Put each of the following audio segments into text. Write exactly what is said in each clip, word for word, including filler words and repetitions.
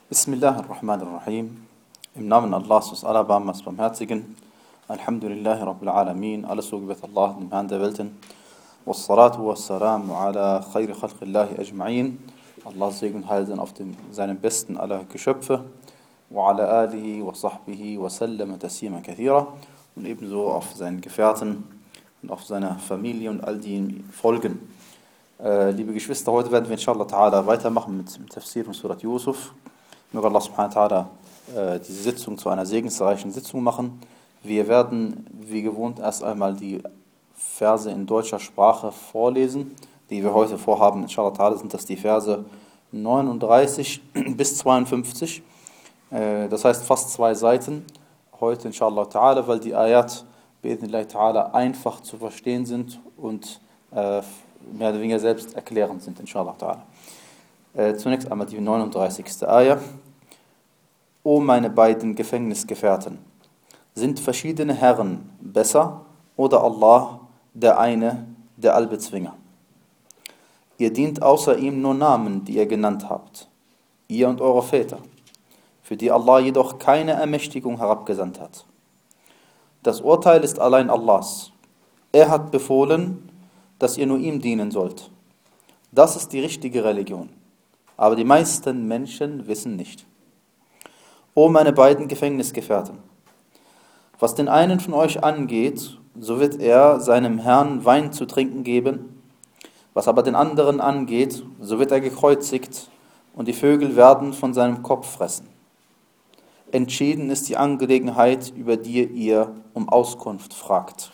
Bismillahirrahmanirrahim. Im Namen Allahs, des Allerbarmers Barmherzigen. Alhamdulillahi Rabbil Alamin. Alles so gebet Allah, dem Herrn der Welten. Wassalatu wassalamu ala khayri khalqillahi ajma'in. Allahs Segen und Heil sind auf dem, seinem besten aller Geschöpfe. Wa ala alihi wa sahbihi wa sallama taslima kathira. Und ebenso auf seinen Gefährten und auf seiner Familie und all die ihm folgen. Äh, liebe Geschwister, heute werden wir inshallah ta'ala weitermachen mit dem Tafsir von Surat Yusuf. Möge Allah subhanahu wa ta'ala äh, diese Sitzung zu einer segensreichen Sitzung machen. Wir werden, wie gewohnt, erst einmal die Verse in deutscher Sprache vorlesen, die wir heute vorhaben. Inshallah ta'ala sind das die Verse neununddreißig bis zweiundfünfzig. Äh, das heißt fast zwei Seiten. Heute inshallah ta'ala, weil die Ayat bi'idhnillahi ta'ala einfach zu verstehen sind und äh, mehr oder weniger selbst erklärend sind, inshallah ta'ala. Äh, zunächst einmal die neununddreißigste Ayah. O meine beiden Gefängnisgefährten, sind verschiedene Herren besser oder Allah, der eine, der Allbezwinger? Ihr dient außer ihm nur Namen, die ihr genannt habt, ihr und eure Väter, für die Allah jedoch keine Ermächtigung herabgesandt hat. Das Urteil ist allein Allahs. Er hat befohlen, dass ihr nur ihm dienen sollt. Das ist die richtige Religion. Aber die meisten Menschen wissen nicht. O meine beiden Gefängnisgefährten, was den einen von euch angeht, so wird er seinem Herrn Wein zu trinken geben. Was aber den anderen angeht, so wird er gekreuzigt und die Vögel werden von seinem Kopf fressen. Entschieden ist die Angelegenheit, über die ihr um Auskunft fragt.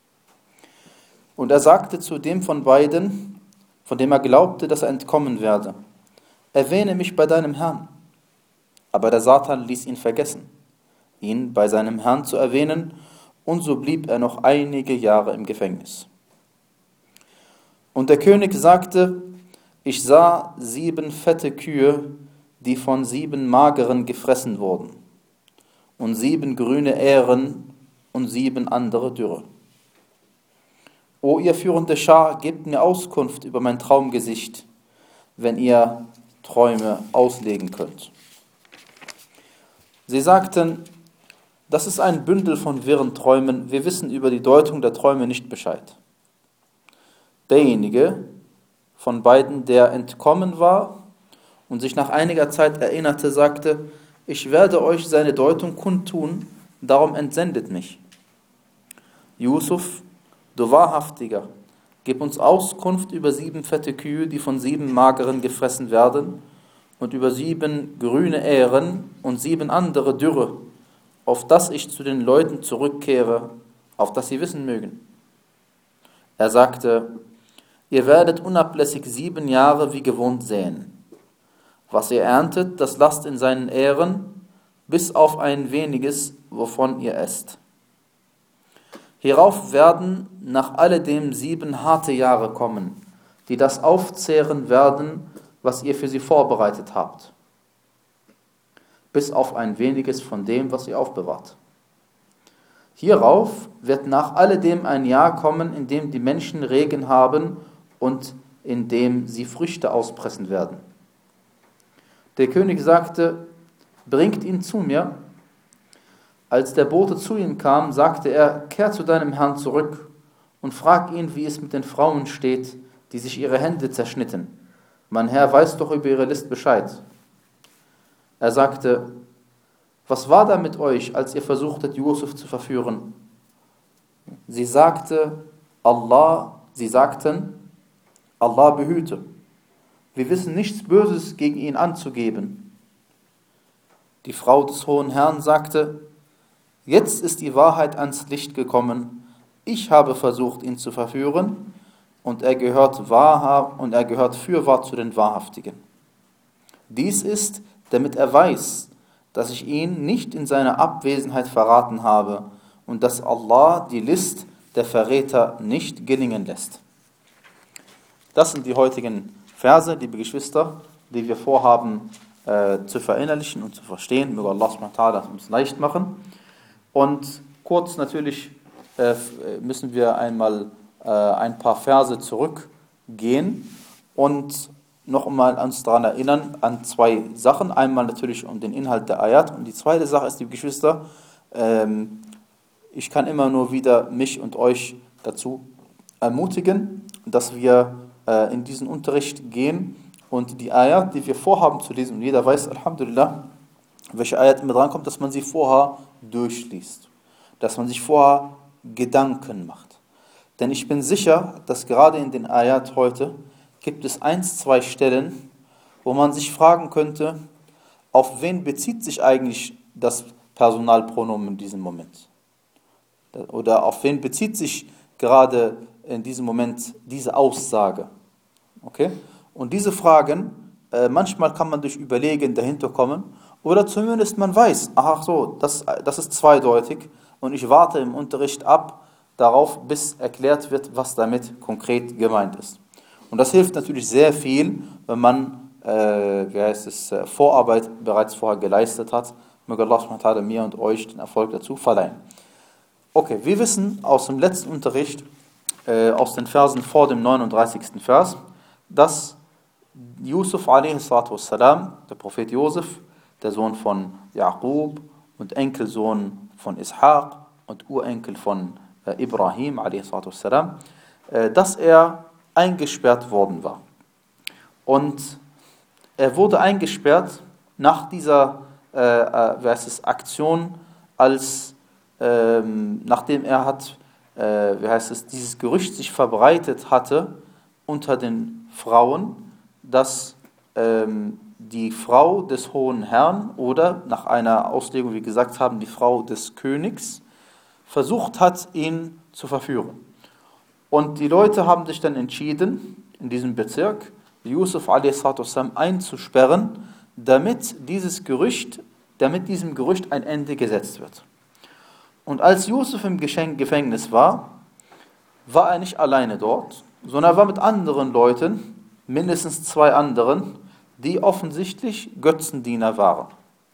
Und er sagte zu dem von beiden, von dem er glaubte, dass er entkommen werde: Erwähne mich bei deinem Herrn. Aber der Satan ließ ihn vergessen, ihn bei seinem Herrn zu erwähnen, und so blieb er noch einige Jahre im Gefängnis. Und der König sagte: Ich sah sieben fette Kühe, die von sieben mageren gefressen wurden, und sieben grüne Ähren und sieben andere dürre. O ihr führende Schar, gebt mir Auskunft über mein Traumgesicht, wenn ihr Träume auslegen könnt. Sie sagten: Das ist ein Bündel von wirren Träumen, wir wissen über die Deutung der Träume nicht Bescheid. Derjenige von beiden, der entkommen war und sich nach einiger Zeit erinnerte, sagte: Ich werde euch seine Deutung kundtun, darum entsendet mich. Yusuf, du Wahrhaftiger, gib uns Auskunft über sieben fette Kühe, die von sieben mageren gefressen werden, und über sieben grüne Ähren und sieben andere dürre, auf dass ich zu den Leuten zurückkehre, auf dass sie wissen mögen. Er sagte: Ihr werdet unablässig sieben Jahre wie gewohnt säen. Was ihr erntet, das lasst in seinen Ähren, bis auf ein weniges, wovon ihr esst. Hierauf werden nach alledem sieben harte Jahre kommen, die das aufzehren werden, was ihr für sie vorbereitet habt, bis auf ein weniges von dem, was ihr aufbewahrt. Hierauf wird nach alledem ein Jahr kommen, in dem die Menschen Regen haben und in dem sie Früchte auspressen werden. Der König sagte: Bringt ihn zu mir. Als der Bote zu ihm kam, sagte er: Kehr zu deinem Herrn zurück und frag ihn, wie es mit den Frauen steht, die sich ihre Hände zerschnitten. Mein Herr weiß doch über ihre List Bescheid. Er sagte: Was war da mit euch, als ihr versuchtet, Yusuf zu verführen? Sie sagte, Allah, sie sagten, Allah behüte. Wir wissen nichts Böses gegen ihn anzugeben. Die Frau des Hohen Herrn sagte: Jetzt ist die Wahrheit ans Licht gekommen. Ich habe versucht, ihn zu verführen, und er gehört wahrhaft und er gehört fürwahr zu den Wahrhaftigen. Dies ist, damit er weiß, dass ich ihn nicht in seiner Abwesenheit verraten habe und dass Allah die List der Verräter nicht gelingen lässt. Das sind die heutigen Verse, liebe Geschwister, die wir vorhaben äh, zu verinnerlichen und zu verstehen. Möge Allah subhanahu wa ta'ala uns leicht machen. Und kurz natürlich äh, müssen wir einmal äh, ein paar Verse zurückgehen und noch einmal uns daran erinnern, an zwei Sachen. Einmal natürlich um den Inhalt der Ayat und die zweite Sache ist, liebe Geschwister, ähm, ich kann immer nur wieder mich und euch dazu ermutigen, dass wir äh, in diesen Unterricht gehen und die Ayat, die wir vorhaben zu lesen, und jeder weiß, Alhamdulillah, welche Ayat immer drankommt, dass man sie vorher durchliest, dass man sich vorher Gedanken macht. Denn ich bin sicher, dass gerade in den Ayat heute gibt es eins, zwei Stellen, wo man sich fragen könnte, auf wen bezieht sich eigentlich das Personalpronomen in diesem Moment? Oder auf wen bezieht sich gerade in diesem Moment diese Aussage? Okay? Und diese Fragen, äh, manchmal kann man durch Überlegen dahinter kommen, oder zumindest man weiß, ach so, das, das ist zweideutig und ich warte im Unterricht ab darauf, bis erklärt wird, was damit konkret gemeint ist. Und das hilft natürlich sehr viel, wenn man äh, wie heißt es, äh, Vorarbeit bereits vorher geleistet hat. Möge Allah subhanahu wa ta'ala mir und euch den Erfolg dazu verleihen. Okay, wir wissen aus dem letzten Unterricht, äh, aus den Versen vor dem neununddreißigsten Vers, dass Yusuf a.s., der Prophet Josef, der Sohn von Jaqub und Enkelsohn von Ishaq und Urenkel von äh, Ibrahim a.s., äh, dass er eingesperrt worden war. Und er wurde eingesperrt nach dieser äh, äh, wie heißt es, Aktion, als ähm, nachdem er hat, äh, wie heißt es, dieses Gerücht sich verbreitet hatte unter den Frauen, dass ähm, die Frau des hohen Herrn oder nach einer Auslegung, wie wir gesagt haben, die Frau des Königs versucht hat, ihn zu verführen. Und die Leute haben sich dann entschieden, in diesem Bezirk Yusuf a s. einzusperren, damit dieses Gerücht, damit diesem Gerücht ein Ende gesetzt wird. Und als Yusuf im Gefängnis war, war er nicht alleine dort, sondern er war mit anderen Leuten, mindestens zwei anderen, die offensichtlich Götzendiener waren.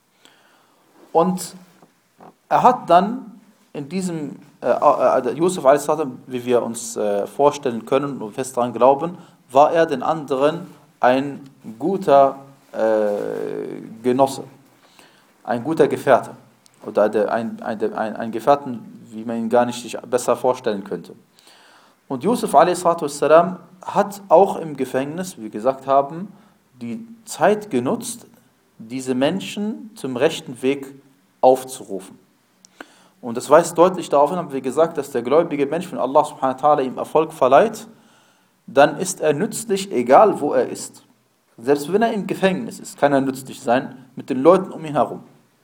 Und er hat dann in diesem, äh, äh, Yusuf a s., wie wir uns äh, vorstellen können und fest daran glauben, war er den anderen ein guter äh, Genosse, ein guter Gefährte oder ein, ein, ein, ein Gefährten, wie man ihn gar nicht sich besser vorstellen könnte. Und Yusuf a s. hat auch im Gefängnis, wie wir gesagt haben, die Zeit genutzt, diese Menschen zum rechten Weg aufzurufen. Und das weist deutlich darauf hin, haben wir gesagt, dass der gläubige Mensch, wenn Allah subhanahu wa ta'ala ihm Erfolg verleiht, dann ist er nützlich, egal wo er ist. Selbst wenn er im Gefängnis ist, kann er nützlich sein mit den Leuten um ihn herum.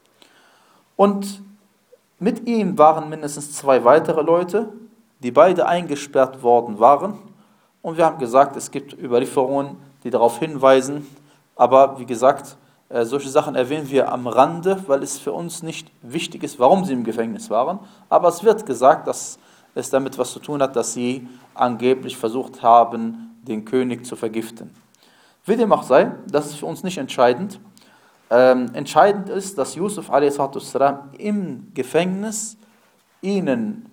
Und mit ihm waren mindestens zwei weitere Leute, die beide eingesperrt worden waren. Und wir haben gesagt, es gibt Überlieferungen, die darauf hinweisen, aber wie gesagt, solche Sachen erwähnen wir am Rande, weil es für uns nicht wichtig ist, warum sie im Gefängnis waren. Aber es wird gesagt, dass es damit was zu tun hat, dass sie angeblich versucht haben, den König zu vergiften. Wie dem auch sei, das ist für uns nicht entscheidend. Ähm, entscheidend ist, dass Yusuf a s. im Gefängnis ihnen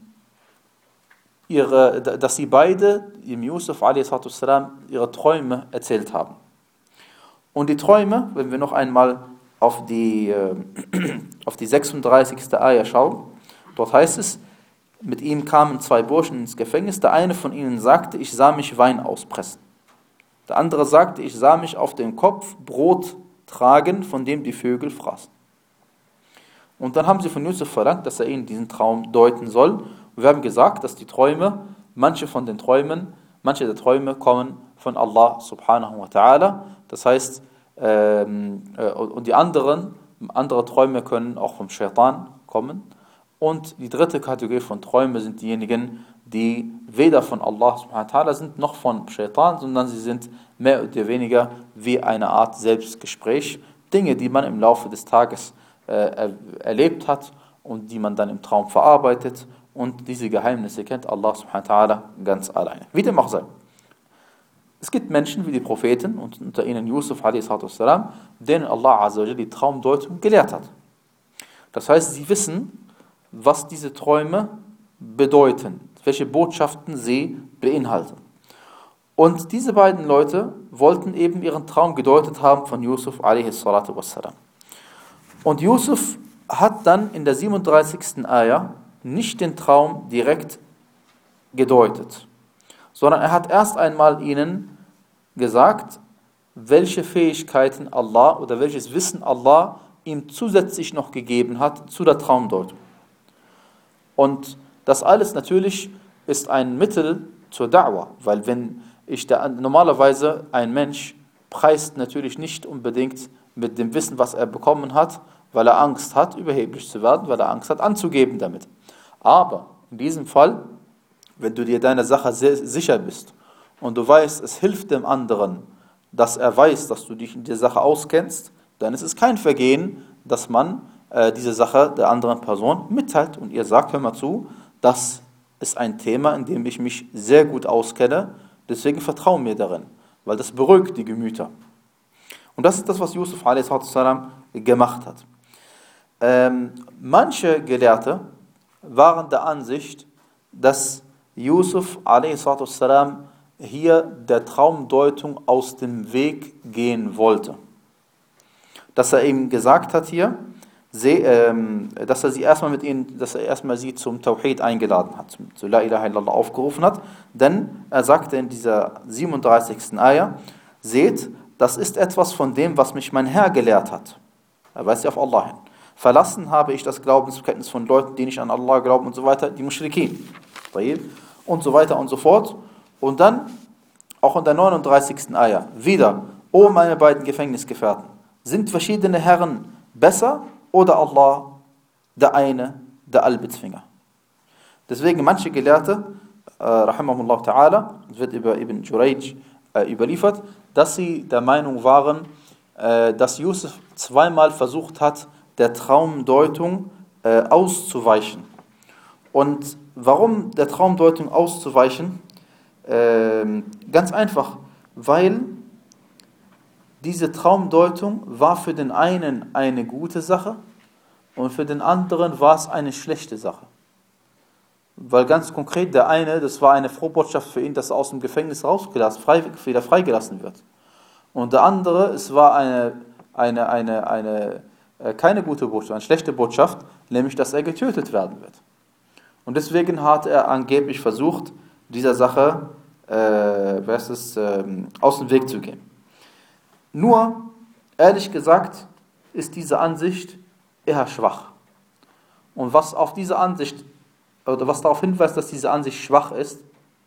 ihre, dass sie beide, ihm Yusuf a s. ihre Träume erzählt haben. Und die Träume, wenn wir noch einmal auf die, äh, auf die sechsunddreißigste Ayah schauen, dort heißt es, mit ihm kamen zwei Burschen ins Gefängnis, der eine von ihnen sagte, ich sah mich Wein auspressen. Der andere sagte, ich sah mich auf dem Kopf Brot tragen, von dem die Vögel fraßen. Und dann haben sie von Yusuf verlangt, dass er ihnen diesen Traum deuten soll. Und wir haben gesagt, dass die Träume, manche von den Träumen, manche der Träume kommen von Allah subhanahu wa ta'ala. Das heißt, ähm, äh, und die anderen, andere Träume können auch vom Shaitan kommen. Und die dritte Kategorie von Träumen sind diejenigen, die weder von Allah subhanahu wa ta'ala sind, noch von Shaitan, sondern sie sind mehr oder weniger wie eine Art Selbstgespräch. Dinge, die man im Laufe des Tages äh, erlebt hat und die man dann im Traum verarbeitet. Und diese Geheimnisse kennt Allah subhanahu wa ta'ala ganz alleine. Wie dem auch sei. Es gibt Menschen wie die Propheten und unter ihnen Yusuf a s., denen Allah azza wa jalla die Traumdeutung gelehrt hat. Das heißt, sie wissen, was diese Träume bedeuten, welche Botschaften sie beinhalten. Und diese beiden Leute wollten eben ihren Traum gedeutet haben von Yusuf a.s. Und Yusuf hat dann in der siebenunddreißigsten Ayah nicht den Traum direkt gedeutet, sondern er hat erst einmal ihnen gesagt, welche Fähigkeiten Allah oder welches Wissen Allah ihm zusätzlich noch gegeben hat zu der Traumdeutung. Und das alles natürlich ist ein Mittel zur Da'wah, weil wenn ich da, normalerweise ein Mensch preist natürlich nicht unbedingt mit dem Wissen, was er bekommen hat, weil er Angst hat, überheblich zu werden, weil er Angst hat, anzugeben damit. Aber in diesem Fall, wenn du dir deiner Sache sehr sicher bist und du weißt, es hilft dem anderen, dass er weiß, dass du dich in der Sache auskennst, dann ist es kein Vergehen, dass man äh, diese Sache der anderen Person mitteilt und ihr sagt, hör mal zu, das ist ein Thema, in dem ich mich sehr gut auskenne, deswegen vertraue mir darin, weil das beruhigt die Gemüter. Und das ist das, was Yusuf a.s. gemacht hat. Ähm, manche Gelehrte waren der Ansicht, dass Yusuf a.s. hier der Traumdeutung aus dem Weg gehen wollte. Dass er ihm gesagt hat hier, sie, ähm, dass er sie erstmal mit ihnen, dass er erstmal sie zum Tawhid eingeladen hat, zu La ilaha illallah aufgerufen hat, denn er sagte in dieser siebenunddreißigsten Ayah, seht, das ist etwas von dem, was mich mein Herr gelehrt hat. Er weist ja auf Allah hin. Verlassen habe ich das Glaubensbekenntnis von Leuten, die nicht an Allah glauben und so weiter, die Muschrikin. Und so weiter und so fort. Und dann, auch in der neununddreißigsten Ayah, wieder, o meine beiden Gefängnisgefährten, sind verschiedene Herren besser oder Allah, der eine, der Allbezwinger? Deswegen manche Gelehrte, äh, rahimahullah ta'ala, wird über Ibn Jurayj äh, überliefert, dass sie der Meinung waren, äh, dass Yusuf zweimal versucht hat, der Traumdeutung äh, auszuweichen. Und warum der Traumdeutung auszuweichen? Äh, ganz einfach, weil diese Traumdeutung war für den einen eine gute Sache und für den anderen war es eine schlechte Sache. Weil ganz konkret der eine, das war eine Frohbotschaft für ihn, dass er aus dem Gefängnis rausgelassen, frei, wieder freigelassen wird. Und der andere, es war eine, eine, eine, eine, äh, keine gute Botschaft, eine schlechte Botschaft, nämlich, dass er getötet werden wird. Und deswegen hat er angeblich versucht, dieser Sache äh, was ist, äh, aus dem Weg zu gehen. Nur, ehrlich gesagt, ist diese Ansicht eher schwach. Und was auf diese Ansicht, oder was darauf hinweist, dass diese Ansicht schwach ist,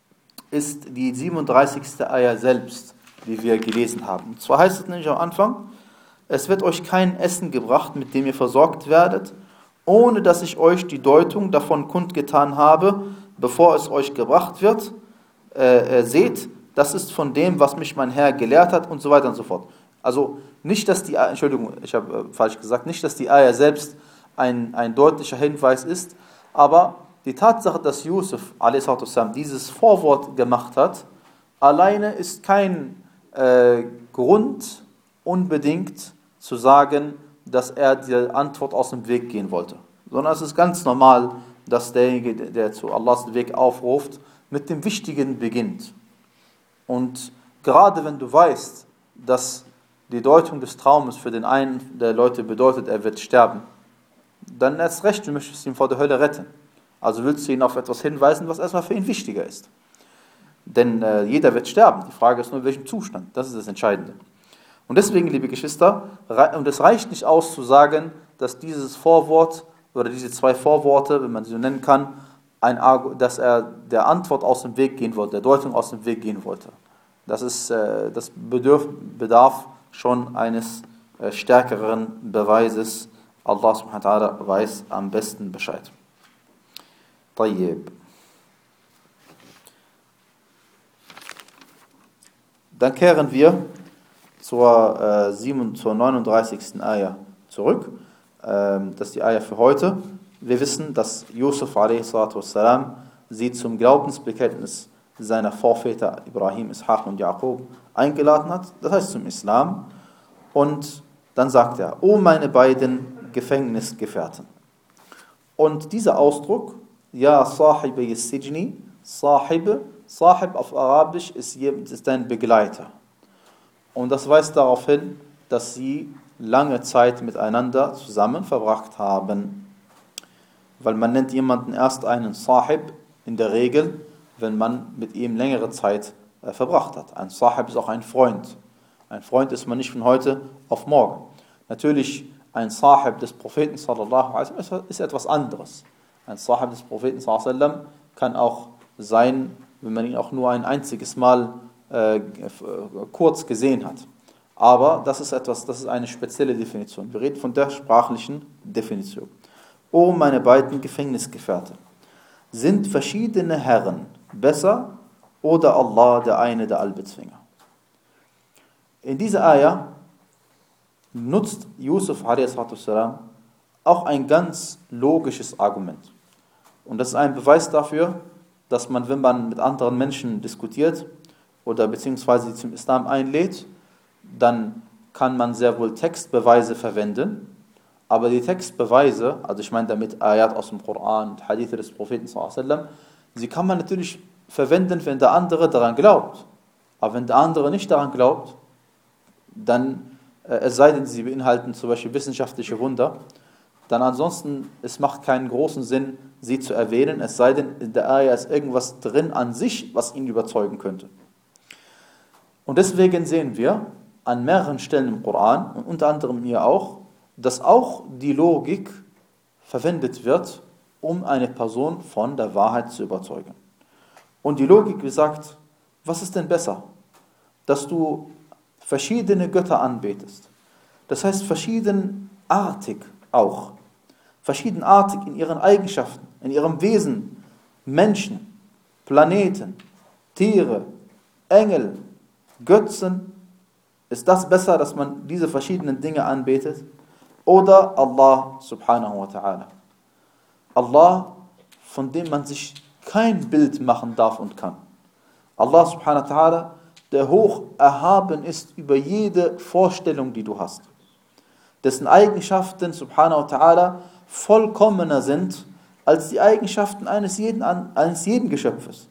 ist die siebenunddreißigste Ayah selbst, die wir gelesen haben. Und zwar heißt es nämlich am Anfang, es wird euch kein Essen gebracht, mit dem ihr versorgt werdet, ohne dass ich euch die Deutung davon kundgetan habe, bevor es euch gebracht wird. Äh, äh, seht, das ist von dem, was mich mein Herr gelehrt hat und so weiter und so fort. Also nicht, dass die, Entschuldigung, ich habe äh, falsch gesagt, nicht, dass die Ayah selbst ein, ein deutlicher Hinweis ist, aber die Tatsache, dass Yusuf a s. dieses Vorwort gemacht hat, alleine ist kein äh, Grund unbedingt zu sagen, dass er die Antwort aus dem Weg gehen wollte. Sondern es ist ganz normal, dass derjenige, der zu Allahs Weg aufruft, mit dem Wichtigen beginnt. Und gerade wenn du weißt, dass die Deutung des Traumes für den einen der Leute bedeutet, er wird sterben, dann erst recht, du möchtest ihn vor der Hölle retten. Also willst du ihn auf etwas hinweisen, was erstmal für ihn wichtiger ist. Denn äh, jeder wird sterben. Die Frage ist nur, in welchem Zustand. Das ist das Entscheidende. Und deswegen, liebe Geschwister, und es reicht nicht aus zu sagen, dass dieses Vorwort oder diese zwei Vorworte, wenn man sie so nennen kann, ein, dass er der Antwort aus dem Weg gehen wollte, der Deutung aus dem Weg gehen wollte. Das, ist, äh, das bedürf, bedarf schon eines äh, stärkeren Beweises. Allah subhanahu wa ta'ala weiß am besten Bescheid. طيب. Dann kehren wir zur, äh, sieben, zur neununddreißigsten Ayah zurück. Ähm, das ist die Ayah für heute. Wir wissen, dass Yusuf a s. sie zum Glaubensbekenntnis seiner Vorväter Ibrahim, Ishaq und Jakob eingeladen hat, das heißt zum Islam. Und dann sagt er, o meine beiden Gefängnisgefährten. Und dieser Ausdruck, ja Sahib Sijni, Sahib, Sahib auf Arabisch ist, ist ein Begleiter. Und das weist darauf hin, dass sie lange Zeit miteinander zusammen verbracht haben. Weil man nennt jemanden erst einen Sahib in der Regel, wenn man mit ihm längere Zeit äh, verbracht hat. Ein Sahib ist auch ein Freund. Ein Freund ist man nicht von heute auf morgen. Natürlich, ein Sahib des Propheten sallallahu alaihi wasallam ist etwas anderes. Ein Sahib des Propheten sallallahu alaihi wasallam kann auch sein, wenn man ihn auch nur ein einziges Mal äh, kurz gesehen hat. Aber das ist etwas, das ist eine spezielle Definition. Wir reden von der sprachlichen Definition. O meine beiden Gefängnisgefährten, sind verschiedene Herren besser oder Allah, der eine, der Allbezwinger? In dieser Ayah nutzt Yusuf a s. auch ein ganz logisches Argument. Und das ist ein Beweis dafür, dass man, wenn man mit anderen Menschen diskutiert oder beziehungsweise sie zum Islam einlädt, dann kann man sehr wohl Textbeweise verwenden, aber die Textbeweise, also ich meine damit Ayat aus dem Koran und Hadithe des Propheten sallallahu alaihi wasallam, sie kann man natürlich verwenden, wenn der andere daran glaubt. Aber wenn der andere nicht daran glaubt, dann, äh, es sei denn, sie beinhalten zum Beispiel wissenschaftliche Wunder, dann ansonsten, es macht keinen großen Sinn, sie zu erwähnen, es sei denn, in der Ayah ist irgendwas drin an sich, was ihn überzeugen könnte. Und deswegen sehen wir an mehreren Stellen im Koran, und unter anderem hier auch, dass auch die Logik verwendet wird, um eine Person von der Wahrheit zu überzeugen. Und die Logik besagt, was ist denn besser? Dass du verschiedene Götter anbetest. Das heißt verschiedenartig auch. Verschiedenartig in ihren Eigenschaften, in ihrem Wesen. Menschen, Planeten, Tiere, Engel, Götzen. Ist das besser, dass man diese verschiedenen Dinge anbetet? Oder Allah subhanahu wa ta'ala? Allah, von dem man sich kein Bild machen darf und kann. Allah subhanahu wa ta'ala, der hoch erhaben ist über jede Vorstellung, die du hast. Dessen Eigenschaften subhanahu wa ta'ala vollkommener sind als die Eigenschaften eines jeden, eines jeden Geschöpfes.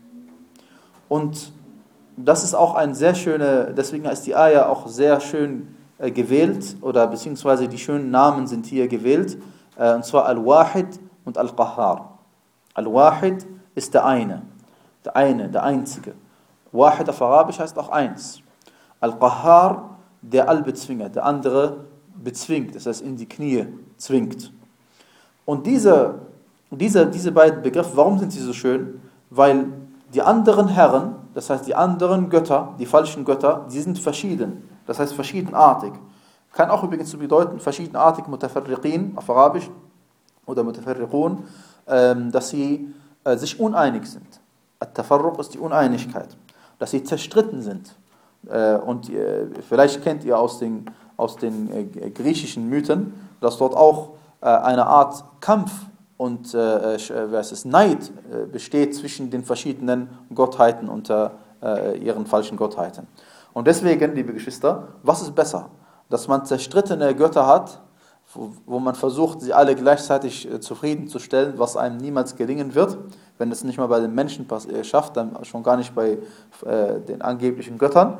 Und das ist auch ein sehr schöne, deswegen ist die Ayah auch sehr schön äh, gewählt, oder beziehungsweise die schönen Namen sind hier gewählt, äh, und zwar Al-Wahid und Al-Qahhar. Al-Wahid ist der eine, der eine, der einzige. Wahid auf Arabisch heißt auch eins. Al-Qahhar, der Allbezwinger, der andere bezwingt, das heißt in die Knie zwingt. Und diese, diese, diese beiden Begriffe, warum sind sie so schön? Weil die anderen Herren, das heißt die anderen Götter, die falschen Götter, die sind verschieden, das heißt verschiedenartig. Kann auch übrigens so bedeuten, verschiedenartig Mutafarriqin auf Arabisch oder Mutafarriqun, dass sie sich uneinig sind. At-Tafarruq ist die Uneinigkeit, dass sie zerstritten sind. Und vielleicht kennt ihr aus den, aus den griechischen Mythen, dass dort auch eine Art Kampf und äh, was ist, Neid äh, besteht zwischen den verschiedenen Gottheiten und äh, ihren falschen Gottheiten. Und deswegen, liebe Geschwister, was ist besser? Dass man zerstrittene Götter hat, wo, wo man versucht, sie alle gleichzeitig äh, zufriedenzustellen, was einem niemals gelingen wird, wenn es nicht mal bei den Menschen äh, schafft, dann schon gar nicht bei äh, den angeblichen Göttern.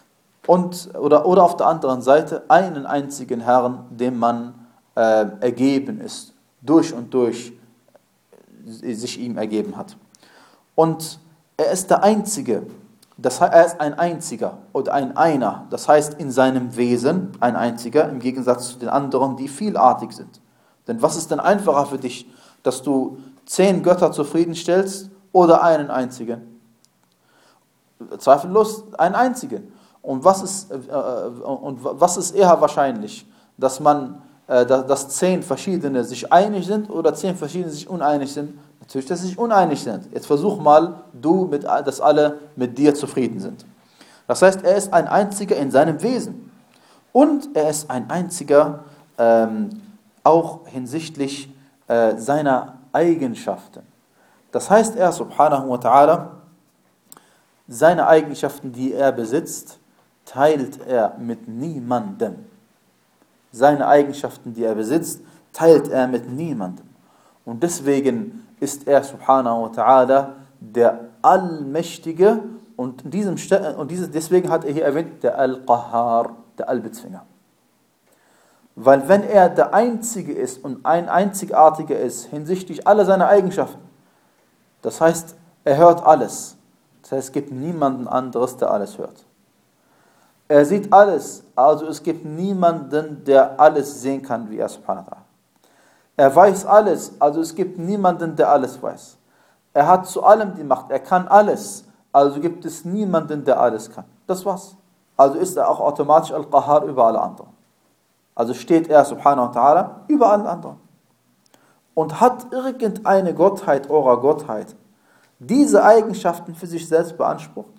Und, oder, oder auf der anderen Seite einen einzigen Herrn, dem man äh, ergeben ist, durch und durch sich ihm ergeben hat. Und er ist der Einzige, das heißt, er ist ein Einziger oder ein Einer, das heißt in seinem Wesen ein Einziger, im Gegensatz zu den anderen, die vielartig sind. Denn was ist denn einfacher für dich, dass du zehn Götter zufriedenstellst oder einen einzigen? Zweifellos einen einzigen. Und was ist, äh, und was ist eher wahrscheinlich, dass man dass zehn verschiedene sich einig sind oder zehn verschiedene sich uneinig sind? Natürlich, dass sie sich uneinig sind. Jetzt versuch mal, du, mit, dass alle mit dir zufrieden sind. Das heißt, er ist ein Einziger in seinem Wesen. Und er ist ein Einziger ähm, auch hinsichtlich äh, seiner Eigenschaften. Das heißt, er, subhanahu wa ta'ala, seine Eigenschaften, die er besitzt, teilt er mit niemandem. Seine Eigenschaften, die er besitzt, teilt er mit niemandem. Und deswegen ist er, subhanahu wa ta'ala, der Allmächtige und, in diesem, und dieses, deswegen hat er hier erwähnt, der Al-Qahhar, der Allbezwinger. Weil wenn er der Einzige ist und ein Einzigartiger ist hinsichtlich aller seiner Eigenschaften, das heißt, er hört alles. Das heißt, es gibt niemanden anderes, der alles hört. Er sieht alles, also es gibt niemanden, der alles sehen kann, wie er subhanahu wa ta'ala. Er weiß alles, also es gibt niemanden, der alles weiß. Er hat zu allem die Macht, er kann alles, also gibt es niemanden, der alles kann. Das war's. Also ist er auch automatisch Al-Qahhar über alle anderen. Also steht er subhanahu wa ta'ala über alle anderen. Und hat irgendeine Gottheit, eurer Gottheit, diese Eigenschaften für sich selbst beansprucht?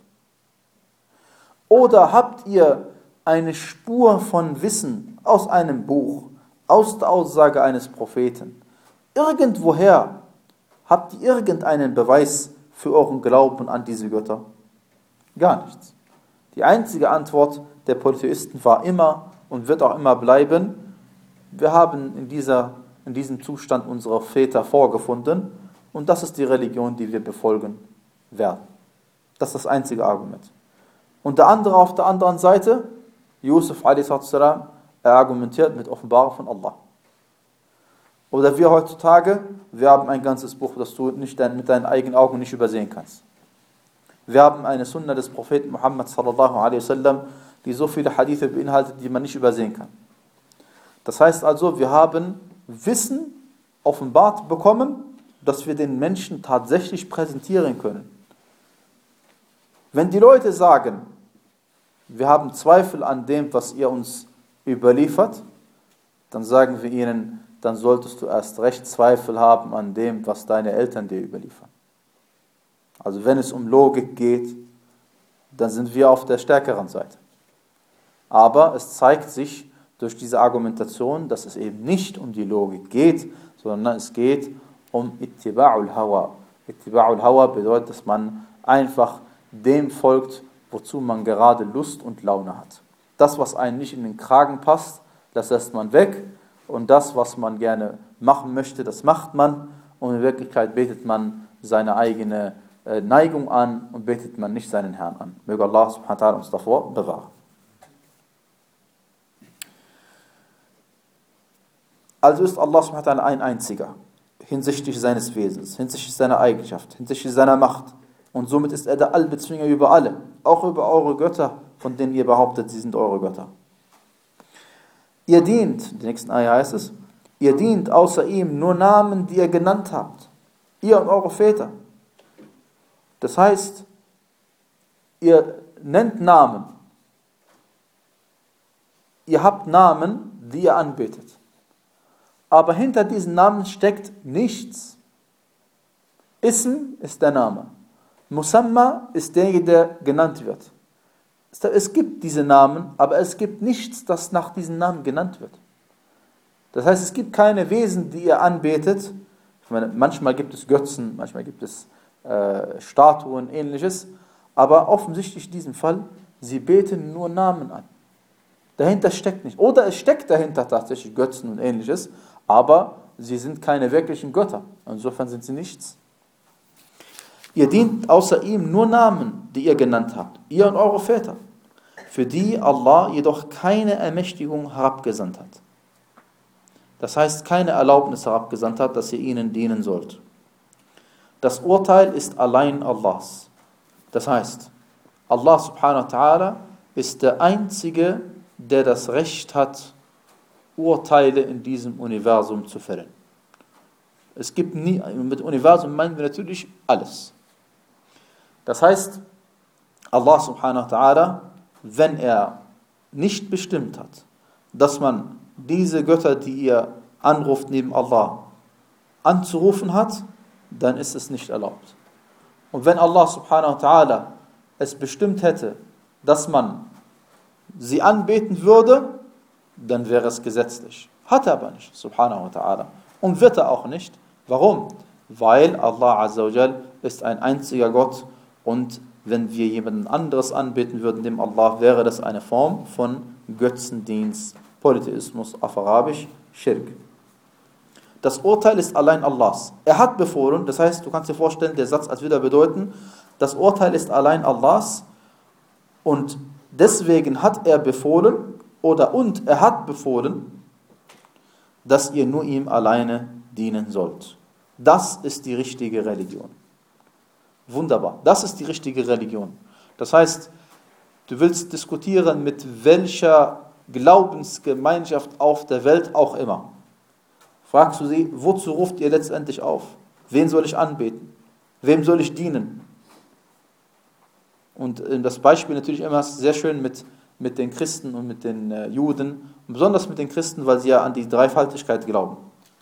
Oder habt ihr eine Spur von Wissen aus einem Buch, aus der Aussage eines Propheten, irgendwoher habt ihr irgendeinen Beweis für euren Glauben an diese Götter? Gar nichts. Die einzige Antwort der Polytheisten war immer und wird auch immer bleiben, wir haben in, dieser, in diesem Zustand unsere Väter vorgefunden und das ist die Religion, die wir befolgen werden. Das ist das einzige Argument. Und der andere auf der anderen Seite, Yusuf a s. er argumentiert mit Offenbarung von Allah. Oder wir heutzutage, wir haben ein ganzes Buch, das du nicht mit deinen eigenen Augen nicht übersehen kannst. Wir haben eine Sunna des Propheten Muhammad sallallahu alaihi wasallam, die so viele Hadithe beinhaltet, die man nicht übersehen kann. Das heißt also, wir haben Wissen offenbart bekommen, dass wir den Menschen tatsächlich präsentieren können. Wenn die Leute sagen, wir haben Zweifel an dem, was ihr uns überliefert, dann sagen wir ihnen, dann solltest du erst recht Zweifel haben an dem, was deine Eltern dir überliefern. Also wenn es um Logik geht, dann sind wir auf der stärkeren Seite. Aber es zeigt sich durch diese Argumentation, dass es eben nicht um die Logik geht, sondern es geht um Ittiba'ul Hawa. Ittiba'ul Hawa bedeutet, dass man einfach dem folgt, wozu man gerade Lust und Laune hat. Das, was einem nicht in den Kragen passt, das lässt man weg. Und das, was man gerne machen möchte, das macht man. Und in Wirklichkeit betet man seine eigene Neigung an und betet man nicht seinen Herrn an. Möge Allah subhanahu wa ta'ala uns davor bewahren. Also ist Allah subhanahu wa ta'ala ein einziger, hinsichtlich seines Wesens, hinsichtlich seiner Eigenschaft, hinsichtlich seiner Macht. Und somit ist er der Allbezwinger über alle, auch über eure Götter, von denen ihr behauptet, sie sind eure Götter. Ihr dient, in der nächsten Ayah heißt es, ihr dient außer ihm nur Namen, die ihr genannt habt. Ihr und eure Väter. Das heißt, ihr nennt Namen. Ihr habt Namen, die ihr anbetet. Aber hinter diesen Namen steckt nichts. Ism ist der Name. Musamma ist derjenige, der genannt wird. Es gibt diese Namen, aber es gibt nichts, das nach diesen Namen genannt wird. Das heißt, es gibt keine Wesen, die ihr anbetet. Ich meine, manchmal gibt es Götzen, manchmal gibt es äh, Statuen, ähnliches. Aber offensichtlich in diesem Fall, sie beten nur Namen an. Dahinter steckt nicht. Oder es steckt dahinter tatsächlich Götzen und ähnliches, aber sie sind keine wirklichen Götter. Insofern sind sie nichts. Ihr dient außer ihm nur Namen, die ihr genannt habt, ihr und eure Väter, für die Allah jedoch keine Ermächtigung herabgesandt hat. Das heißt, keine Erlaubnis herabgesandt hat, dass ihr ihnen dienen sollt. Das Urteil ist allein Allahs. Das heißt, Allah subhanahu wa ta'ala ist der Einzige, der das Recht hat, Urteile in diesem Universum zu fällen. Es gibt nie, mit Universum meinen wir natürlich alles. Das heißt, Allah subhanahu wa ta'ala, wenn er nicht bestimmt hat, dass man diese Götter, die ihr anruft neben Allah, anzurufen hat, dann ist es nicht erlaubt. Und wenn Allah subhanahu wa ta'ala es bestimmt hätte, dass man sie anbeten würde, dann wäre es gesetzlich. Hat er aber nicht, subhanahu wa ta'ala. Und wird er auch nicht. Warum? Weil Allah azza wa jal ist ein einziger Gott und wenn wir jemanden anderes anbeten würden, dem Allah, wäre das eine Form von Götzendienst, Polytheismus, auf Arabisch, Schirk. das Urteil ist allein Allahs. Er hat befohlen, das heißt, du kannst dir vorstellen, der Satz als würde bedeuten, das Urteil ist allein Allahs und deswegen hat er befohlen oder und er hat befohlen, dass ihr nur ihm alleine dienen sollt. Das ist die richtige Religion. Wunderbar, das ist die richtige Religion. Das heißt, du willst diskutieren mit welcher Glaubensgemeinschaft auf der Welt auch immer. Fragst du sie, wozu ruft ihr letztendlich auf? Wen soll ich anbeten? Wem soll ich dienen? Und das Beispiel natürlich immer sehr schön mit, mit den Christen und mit den äh, Juden, und besonders mit den Christen, weil sie ja an die Dreifaltigkeit glauben.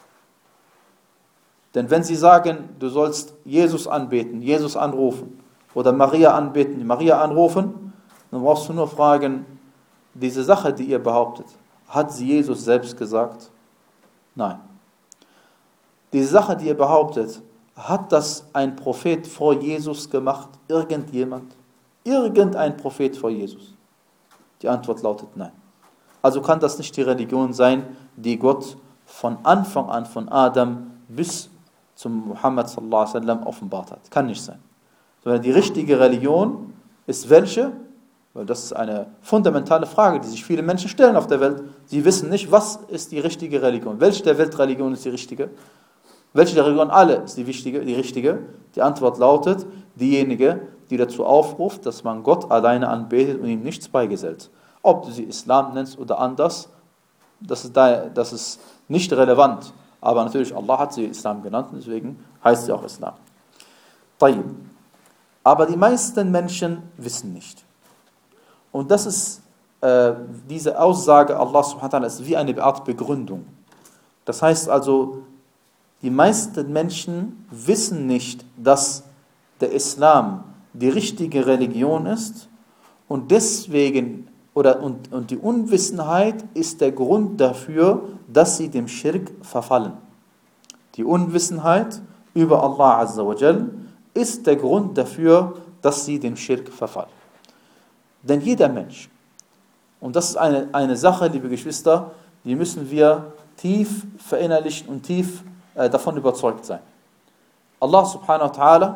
Denn wenn sie sagen, du sollst Jesus anbeten, Jesus anrufen, oder Maria anbeten, Maria anrufen, dann brauchst du nur fragen, diese Sache, die ihr behauptet, hat sie Jesus selbst gesagt? Nein. Diese Sache, die ihr behauptet, hat das ein Prophet vor Jesus gemacht? Irgendjemand? Irgendein Prophet vor Jesus? Die Antwort lautet nein. Also kann das nicht die Religion sein, die Gott von Anfang an, von Adam bis zum Muhammad sallallahu alaihi wasallam offenbart hat. Kann nicht sein. Sondern die richtige Religion ist welche? Weil das ist eine fundamentale Frage, die sich viele Menschen stellen auf der Welt. Sie wissen nicht, was ist die richtige Religion? Welche der Weltreligion ist die richtige? Welche der Religion alle ist die wichtige, die richtige? Die Antwort lautet, diejenige, die dazu aufruft, dass man Gott alleine anbetet und ihm nichts beigesellt. Ob du sie Islam nennst oder anders, das ist, da, das ist nicht relevant. Aber natürlich, Allah hat sie Islam genannt, deswegen heißt sie auch Islam. Tayyib. Aber die meisten Menschen wissen nicht. Und das ist, äh, diese Aussage Allah subhanahu wa ta'ala ist wie eine Art Begründung. Das heißt also, die meisten Menschen wissen nicht, dass der Islam die richtige Religion ist und deswegen, oder, und, und die Unwissenheit ist der Grund dafür, dass sie dem Schirk verfallen. Die Unwissenheit über Allah Azza wa Jal ist der Grund dafür, dass sie dem Schirk verfallen. Denn jeder Mensch, und das ist eine, eine Sache, liebe Geschwister, die müssen wir tief verinnerlichen und tief äh, davon überzeugt sein. Allah subhanahu wa ta'ala,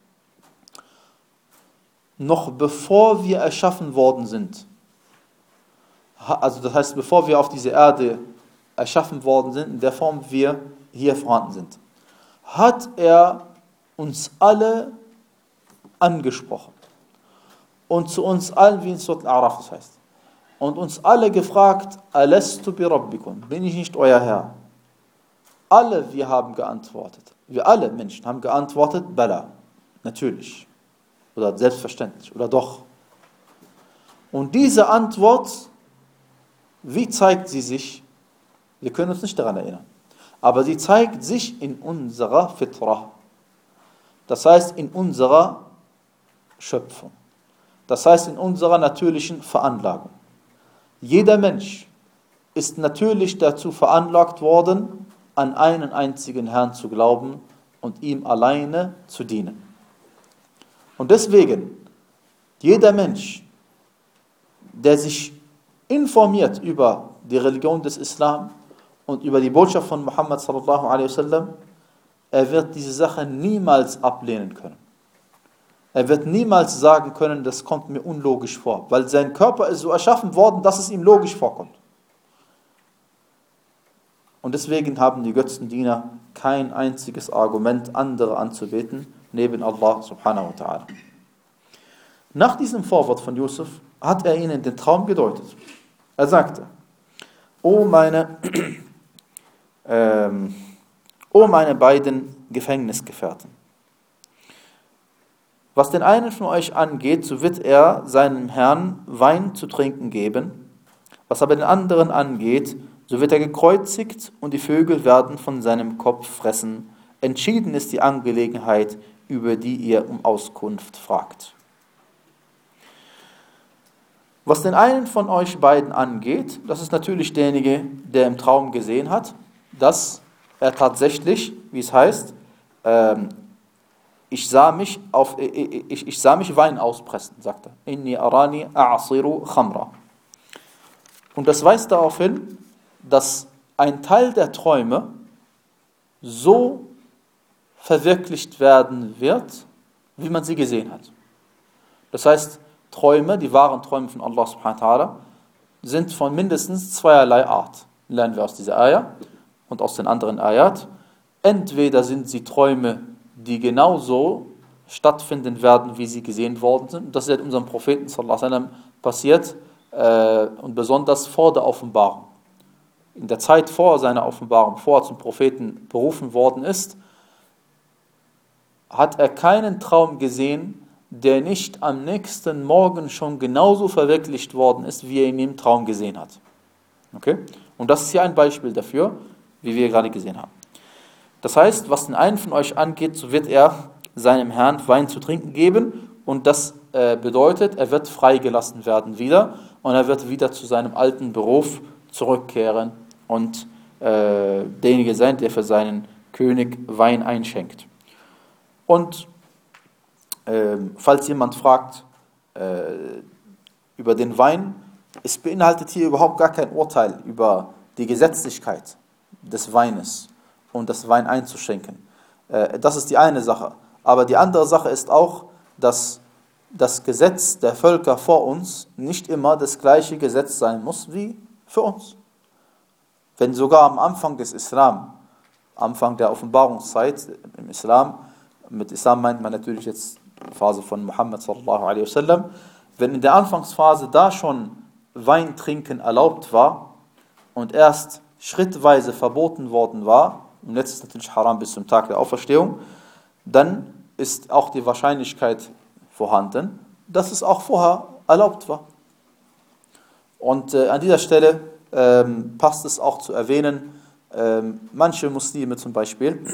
noch bevor wir erschaffen worden sind, also das heißt, bevor wir auf diese Erde erschaffen worden sind, in der Form wir hier vorhanden sind, hat er uns alle angesprochen. Und zu uns allen, wie in Surat Al-A'raf das heißt, und uns alle gefragt, Alastu bi Rabbikum, bin ich nicht euer Herr? Alle wir haben geantwortet, wir alle Menschen haben geantwortet, Bala, natürlich, oder selbstverständlich, oder doch. Und diese Antwort, wie zeigt sie sich? Wir können uns nicht daran erinnern, aber sie zeigt sich in unserer Fitrah, das heißt in unserer Schöpfung. Das heißt in unserer natürlichen Veranlagung. Jeder Mensch ist natürlich dazu veranlagt worden, an einen einzigen Herrn zu glauben und ihm alleine zu dienen. Und deswegen, jeder Mensch, der sich informiert über die Religion des Islam und über die Botschaft von Muhammad sallallahu alaihi wasallam, er wird diese Sache niemals ablehnen können. Er wird niemals sagen können, das kommt mir unlogisch vor, weil sein Körper ist so erschaffen worden, dass es ihm logisch vorkommt. Und deswegen haben die Götzendiener kein einziges Argument, andere anzubeten, neben Allah subhanahu wa ta'ala. Nach diesem Vorwort von Yusuf hat er ihnen den Traum gedeutet. Er sagte, O meine, ähm, O meine beiden Gefängnisgefährten, was den einen von euch angeht, so wird er seinem Herrn Wein zu trinken geben. Was aber den anderen angeht, so wird er gekreuzigt und die Vögel werden von seinem Kopf fressen. Entschieden ist die Angelegenheit, über die ihr um Auskunft fragt. Was den einen von euch beiden angeht, das ist natürlich derjenige, der im Traum gesehen hat, dass er tatsächlich, wie es heißt, ähm, Ich sah mich auf, ich, ich, ich sah mich Wein auspressen, sagt er. Inni arani a'asiru khamra. Und das weist darauf hin, dass ein Teil der Träume so verwirklicht werden wird, wie man sie gesehen hat. Das heißt, Träume, die wahren Träume von Allah subhanahu wa ta'ala, sind von mindestens zweierlei Art. Lernen wir aus dieser Ayah und aus den anderen Ayat. Entweder sind sie Träume, die genauso stattfinden werden, wie sie gesehen worden sind. Das ist ja unserem Propheten sallallahu alaihi wasallam passiert äh, und besonders vor der Offenbarung. In der Zeit vor seiner Offenbarung, bevor er zum Propheten berufen worden ist, hat er keinen Traum gesehen, der nicht am nächsten Morgen schon genauso verwirklicht worden ist, wie er ihn im Traum gesehen hat. Okay? Und das ist hier ein Beispiel dafür, wie wir gerade gesehen haben. Das heißt, was den einen von euch angeht, so wird er seinem Herrn Wein zu trinken geben und das äh, bedeutet, er wird freigelassen werden wieder und er wird wieder zu seinem alten Beruf zurückkehren und äh, derjenige sein, der für seinen König Wein einschenkt. Und äh, falls jemand fragt äh, über den Wein, es beinhaltet hier überhaupt gar kein Urteil über die Gesetzlichkeit des Weines und das Wein einzuschenken. Äh, das ist die eine Sache. Aber die andere Sache ist auch, dass das Gesetz der Völker vor uns nicht immer das gleiche Gesetz sein muss wie für uns. Wenn sogar am Anfang des Islam, Anfang der Offenbarungszeit im Islam, mit Islam meint man natürlich jetzt die Phase von Muhammad sallallahu alaihi wasallam, wenn in der Anfangsphase da schon Wein trinken erlaubt war und erst schrittweise verboten worden war, und jetzt ist es natürlich haram bis zum Tag der Auferstehung, dann ist auch die Wahrscheinlichkeit vorhanden, dass es auch vorher erlaubt war. Und äh, an dieser Stelle ähm, passt es auch zu erwähnen, ähm, manche Muslime zum Beispiel,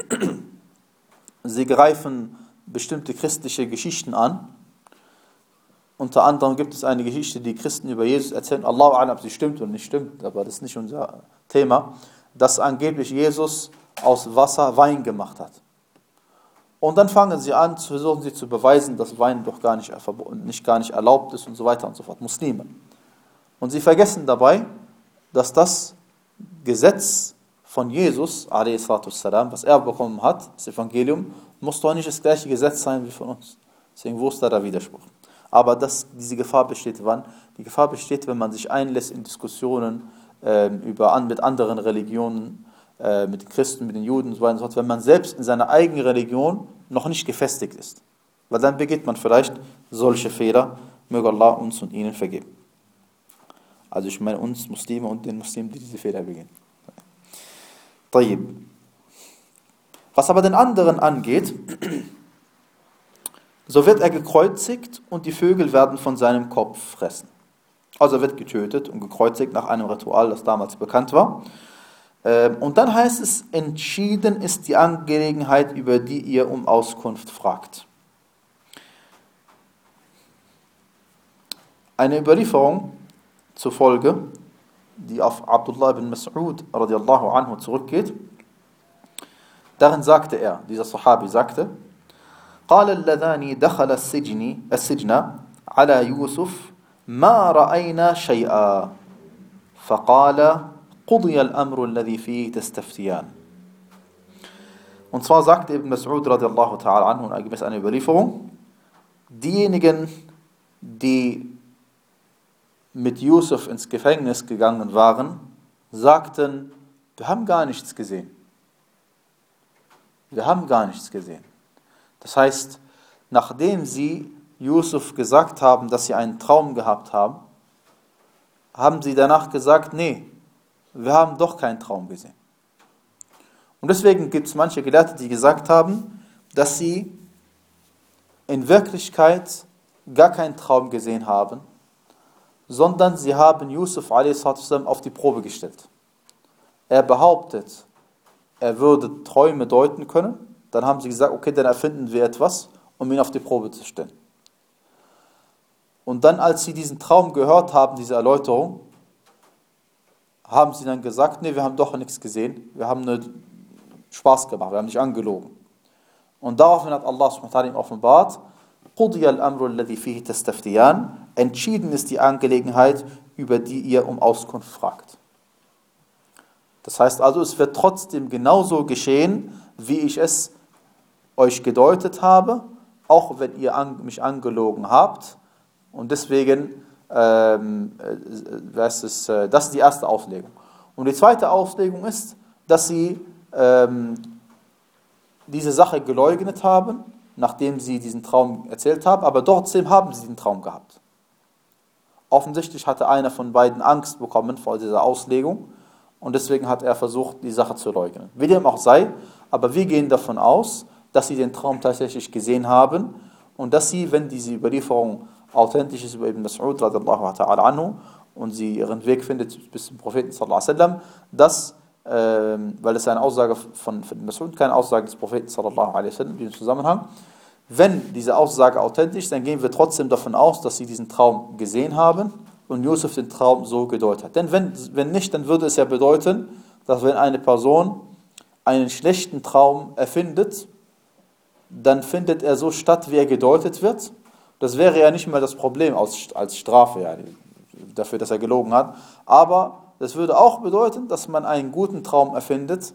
sie greifen bestimmte christliche Geschichten an. Unter anderem gibt es eine Geschichte, die Christen über Jesus erzählen, Allahu a'lam, ob sie stimmt oder nicht stimmt, aber das ist nicht unser Thema, dass angeblich Jesus aus Wasser Wein gemacht hat. Und dann fangen sie an, versuchen sie zu beweisen, dass Wein doch gar nicht, nicht, gar nicht erlaubt ist und so weiter und so fort. Muslime. Und sie vergessen dabei, dass das Gesetz von Jesus, a s, was er bekommen hat, das Evangelium, muss doch nicht das gleiche Gesetz sein wie von uns. Deswegen, wo ist da der Widerspruch? Aber dass diese Gefahr besteht, wann? Die Gefahr besteht, wenn man sich einlässt in Diskussionen äh, über, mit anderen Religionen, äh, mit den Christen, mit den Juden und so weiter und so fort, wenn man selbst in seiner eigenen Religion noch nicht gefestigt ist. Weil dann begeht man vielleicht solche Fehler. Möge Allah uns und ihnen vergeben. Also ich meine uns Muslime und den Muslimen, die diese Fehler begehen. Tayyib. Was aber den anderen angeht, so wird er gekreuzigt und die Vögel werden von seinem Kopf fressen. Also er wird getötet und gekreuzigt nach einem Ritual, das damals bekannt war. Und dann heißt es, entschieden ist die Angelegenheit, über die ihr um Auskunft fragt. Eine Überlieferung zufolge, die auf Abdullah ibn Mas'ud radiallahu anhu zurückgeht, darin sagte er, dieser Sahabi sagte, قال اللذان دخل السجن السجن على يوسف ما رأينا شيئا فقال قضي الأمر الذي فيه تستفتيان. Und zwar sagte Ibn Mas'ud radiallahu ta'ala anhu, und gemäß einer Überlieferung, diejenigen, die mit Yusuf ins Gefängnis gegangen waren, sagten, wir haben gar nichts gesehen. Wir haben gar nichts gesehen. Das heißt, nachdem sie Yusuf gesagt haben, dass sie einen Traum gehabt haben, haben sie danach gesagt, nee, wir haben doch keinen Traum gesehen. Und deswegen gibt es manche Gelehrte, die gesagt haben, dass sie in Wirklichkeit gar keinen Traum gesehen haben, sondern sie haben Yusuf a s auf die Probe gestellt. Er behauptet, er würde Träume deuten können. Dann haben sie gesagt, okay, dann erfinden wir etwas, um ihn auf die Probe zu stellen. Und dann, als sie diesen Traum gehört haben, diese Erläuterung, haben sie dann gesagt, nee, wir haben doch nichts gesehen, wir haben nur Spaß gemacht, wir haben nicht angelogen. Und daraufhin hat Allah subhanahu wa ta'ala ihm offenbart, قُضِيَ الْأَمْرُ الَّذِي فِيهِ تَسْتَفْتِيَانِ, entschieden ist die Angelegenheit, über die ihr um Auskunft fragt. Das heißt also, es wird trotzdem genauso geschehen, wie ich es euch gedeutet habe, auch wenn ihr an, mich angelogen habt. Und deswegen, ähm, das, ist, äh, das ist die erste Auslegung. Und die zweite Auslegung ist, dass sie ähm, diese Sache geleugnet haben, nachdem sie diesen Traum erzählt haben, aber trotzdem haben sie den Traum gehabt. Offensichtlich hatte einer von beiden Angst bekommen vor dieser Auslegung und deswegen hat er versucht, die Sache zu leugnen. Wie dem auch sei, aber wir gehen davon aus, dass sie den Traum tatsächlich gesehen haben und dass sie, wenn diese Überlieferung authentisch ist über Ibn Mas'ud radiyallahu ta'ala anhu und sie ihren Weg findet bis zum Propheten sallallahu alaihi wasallam, dass, ähm, weil es eine Aussage von, von Ibn Mas'ud, keine Aussage des Propheten sallallahu alaihi wasallam in diesem Zusammenhang, wenn diese Aussage authentisch ist, dann gehen wir trotzdem davon aus, dass sie diesen Traum gesehen haben und Yusuf den Traum so gedeutet hat. Denn wenn, wenn nicht, dann würde es ja bedeuten, dass wenn eine Person einen schlechten Traum erfindet, dann findet er so statt, wie er gedeutet wird. Das wäre ja nicht mal das Problem als, als Strafe ja, dafür, dass er gelogen hat. Aber das würde auch bedeuten, dass man einen guten Traum erfindet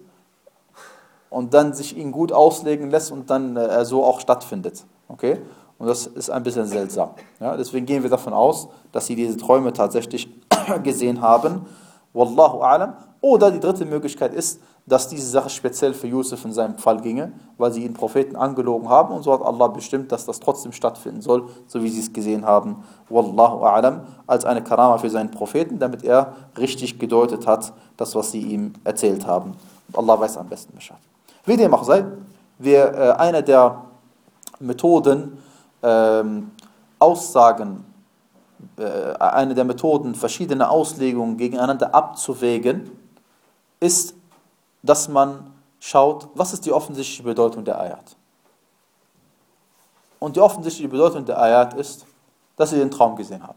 und dann sich ihn gut auslegen lässt und dann er äh, so auch stattfindet. Okay? Und das ist ein bisschen seltsam. Ja? Deswegen gehen wir davon aus, dass sie diese Träume tatsächlich gesehen haben. Wallahu a'lam. Oder die dritte Möglichkeit ist, dass diese Sache speziell für Yusuf in seinem Fall ginge, weil sie ihn Propheten angelogen haben und so hat Allah bestimmt, dass das trotzdem stattfinden soll, so wie sie es gesehen haben. Wallahu a'lam. Als eine Karama für seinen Propheten, damit er richtig gedeutet hat, das, was sie ihm erzählt haben. Und Allah weiß am besten Bescheid. Wie dem auch sei, wir, äh, eine der Methoden, ähm, Aussagen, äh, eine der Methoden, verschiedene Auslegungen gegeneinander abzuwägen, ist, dass man schaut, was ist die offensichtliche Bedeutung der Ayat. Und die offensichtliche Bedeutung der Ayat ist, dass sie den Traum gesehen haben.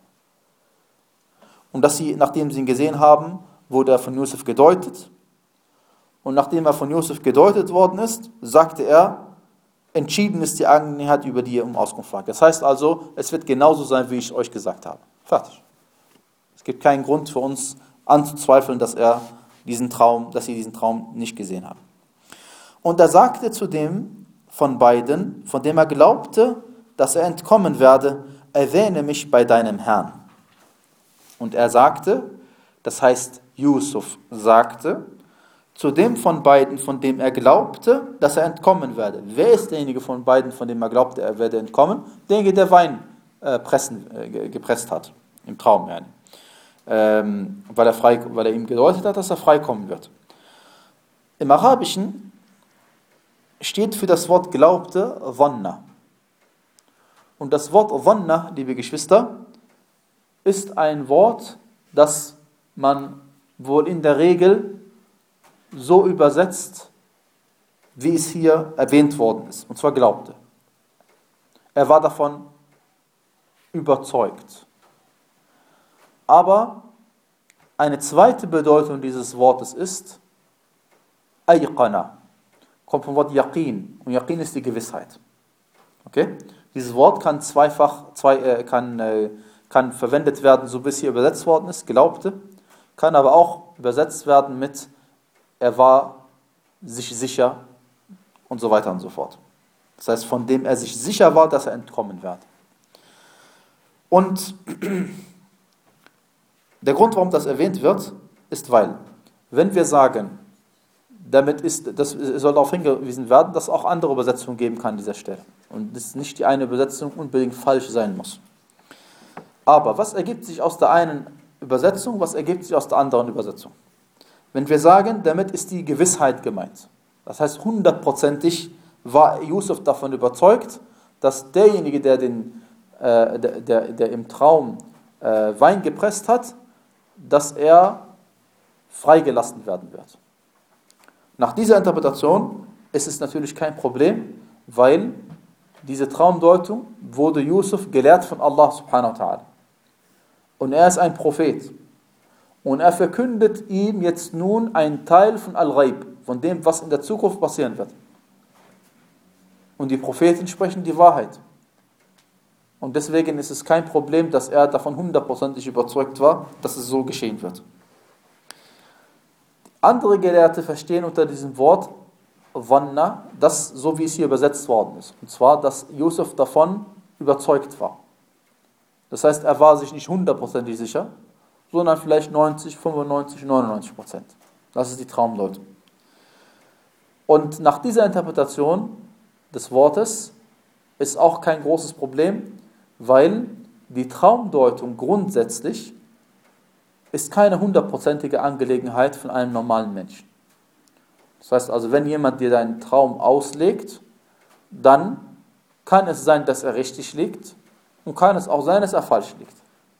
Und dass sie, nachdem sie ihn gesehen haben, wurde er von Yusuf gedeutet. Und nachdem er von Yusuf gedeutet worden ist, sagte er, entschieden ist die Angelegenheit, über die ihr um Auskunft fragt. Das heißt also, es wird genauso sein, wie ich euch gesagt habe. Fertig. Es gibt keinen Grund für uns anzuzweifeln, dass er diesen Traum, dass sie diesen Traum nicht gesehen haben. Und er sagte zu dem von beiden, von dem er glaubte, dass er entkommen werde, erwähne mich bei deinem Herrn. Und er sagte, das heißt, Yusuf sagte, zu dem von beiden, von dem er glaubte, dass er entkommen werde. Wer ist derjenige von beiden, von dem er glaubte, er werde entkommen? Derjenige, der Wein äh, pressen, äh, gepresst hat, im Traum. Ja. Ähm, weil, er frei, weil er ihm gedeutet hat, dass er freikommen wird. Im Arabischen steht für das Wort glaubte Dhanna. Und das Wort Dhanna, liebe Geschwister, ist ein Wort, das man wohl in der Regel so übersetzt, wie es hier erwähnt worden ist, und zwar glaubte. Er war davon überzeugt. Aber eine zweite Bedeutung dieses Wortes ist Ayqana, kommt vom Wort Yaqin, und Yaqin ist die Gewissheit. Okay? Dieses Wort kann zweifach, zwei, äh, kann, äh, kann verwendet werden, so wie es hier übersetzt worden ist, glaubte, kann aber auch übersetzt werden mit er war sich sicher und so weiter und so fort. Das heißt, von dem er sich sicher war, dass er entkommen wird. Und der Grund, warum das erwähnt wird, ist, weil, wenn wir sagen, damit ist, das soll darauf hingewiesen werden, dass es auch andere Übersetzungen geben kann an dieser Stelle. Und dass nicht die eine Übersetzung unbedingt falsch sein muss. Aber was ergibt sich aus der einen Übersetzung, was ergibt sich aus der anderen Übersetzung? Wenn wir sagen, damit ist die Gewissheit gemeint. Das heißt, hundertprozentig war Yusuf davon überzeugt, dass derjenige, der, den, äh, der, der, der im Traum äh, Wein gepresst hat, dass er freigelassen werden wird. Nach dieser Interpretation ist es natürlich kein Problem, weil diese Traumdeutung wurde Yusuf gelehrt von Allah subhanahu wa ta'ala. Und er ist ein Prophet. Und er verkündet ihm jetzt nun einen Teil von Al-Ghaib, von dem, was in der Zukunft passieren wird. Und die Propheten sprechen die Wahrheit. Und deswegen ist es kein Problem, dass er davon hundertprozentig überzeugt war, dass es so geschehen wird. Andere Gelehrte verstehen unter diesem Wort dhanna, das so wie es hier übersetzt worden ist. Und zwar, dass Yusuf davon überzeugt war. Das heißt, er war sich nicht hundertprozentig sicher, sondern vielleicht neunzig, fünfundneunzig, neunundneunzig Prozent. Das ist die Traumdeutung. Und nach dieser Interpretation des Wortes ist auch kein großes Problem, weil die Traumdeutung grundsätzlich ist keine hundertprozentige Angelegenheit von einem normalen Menschen. Das heißt also, wenn jemand dir deinen Traum auslegt, dann kann es sein, dass er richtig liegt und kann es auch sein, dass er falsch liegt.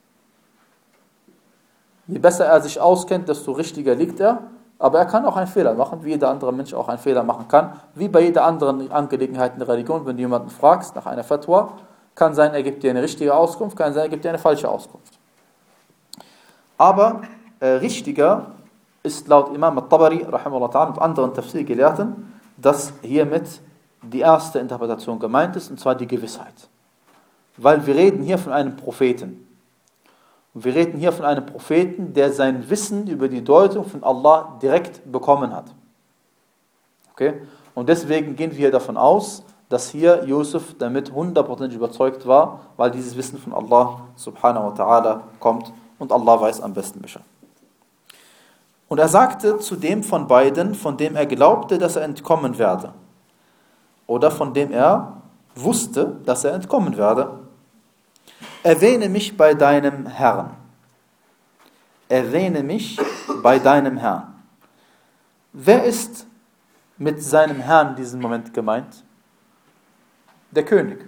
Je besser er sich auskennt, desto richtiger liegt er, aber er kann auch einen Fehler machen, wie jeder andere Mensch auch einen Fehler machen kann, wie bei jeder anderen Angelegenheit in der Religion. Wenn du jemanden fragst nach einer Fatwa, kann sein, er gibt dir eine richtige Auskunft, kann sein, er gibt dir eine falsche Auskunft. Aber äh, richtiger ist laut Imam al-Tabari rahimahullah ta'ala und anderen Tafsir-Gelehrten, dass hiermit die erste Interpretation gemeint ist, und zwar die Gewissheit. Weil wir reden hier von einem Propheten. Und wir reden hier von einem Propheten, der sein Wissen über die Deutung von Allah direkt bekommen hat. Okay? Und deswegen gehen wir davon aus, dass hier Yusuf damit hundertprozentig überzeugt war, weil dieses Wissen von Allah subhanahu wa ta'ala kommt und Allah weiß am besten Bescheid. Und er sagte zu dem von beiden, von dem er glaubte, dass er entkommen werde, oder von dem er wusste, dass er entkommen werde: Erwähne mich bei deinem Herrn. Erwähne mich bei deinem Herrn. Wer ist mit seinem Herrn in diesem Moment gemeint? Der König.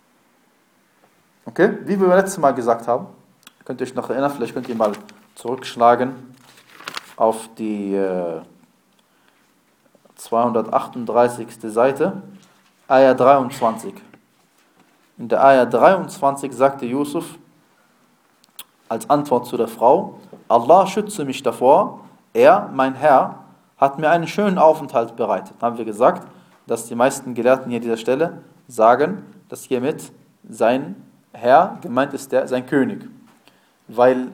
Okay? Wie wir letztes Mal gesagt haben, könnt ihr euch noch erinnern, vielleicht könnt ihr mal zurückschlagen auf die äh, zweihundertachtunddreißigste Seite, Ayah dreiundzwanzig. In der Ayah dreiundzwanzig sagte Yusuf als Antwort zu der Frau: Allah schütze mich davor, er, mein Herr, hat mir einen schönen Aufenthalt bereitet. Haben wir gesagt, dass die meisten Gelehrten hier an dieser Stelle sagen, dass hiermit sein Herr gemeint ist, der, sein König. Weil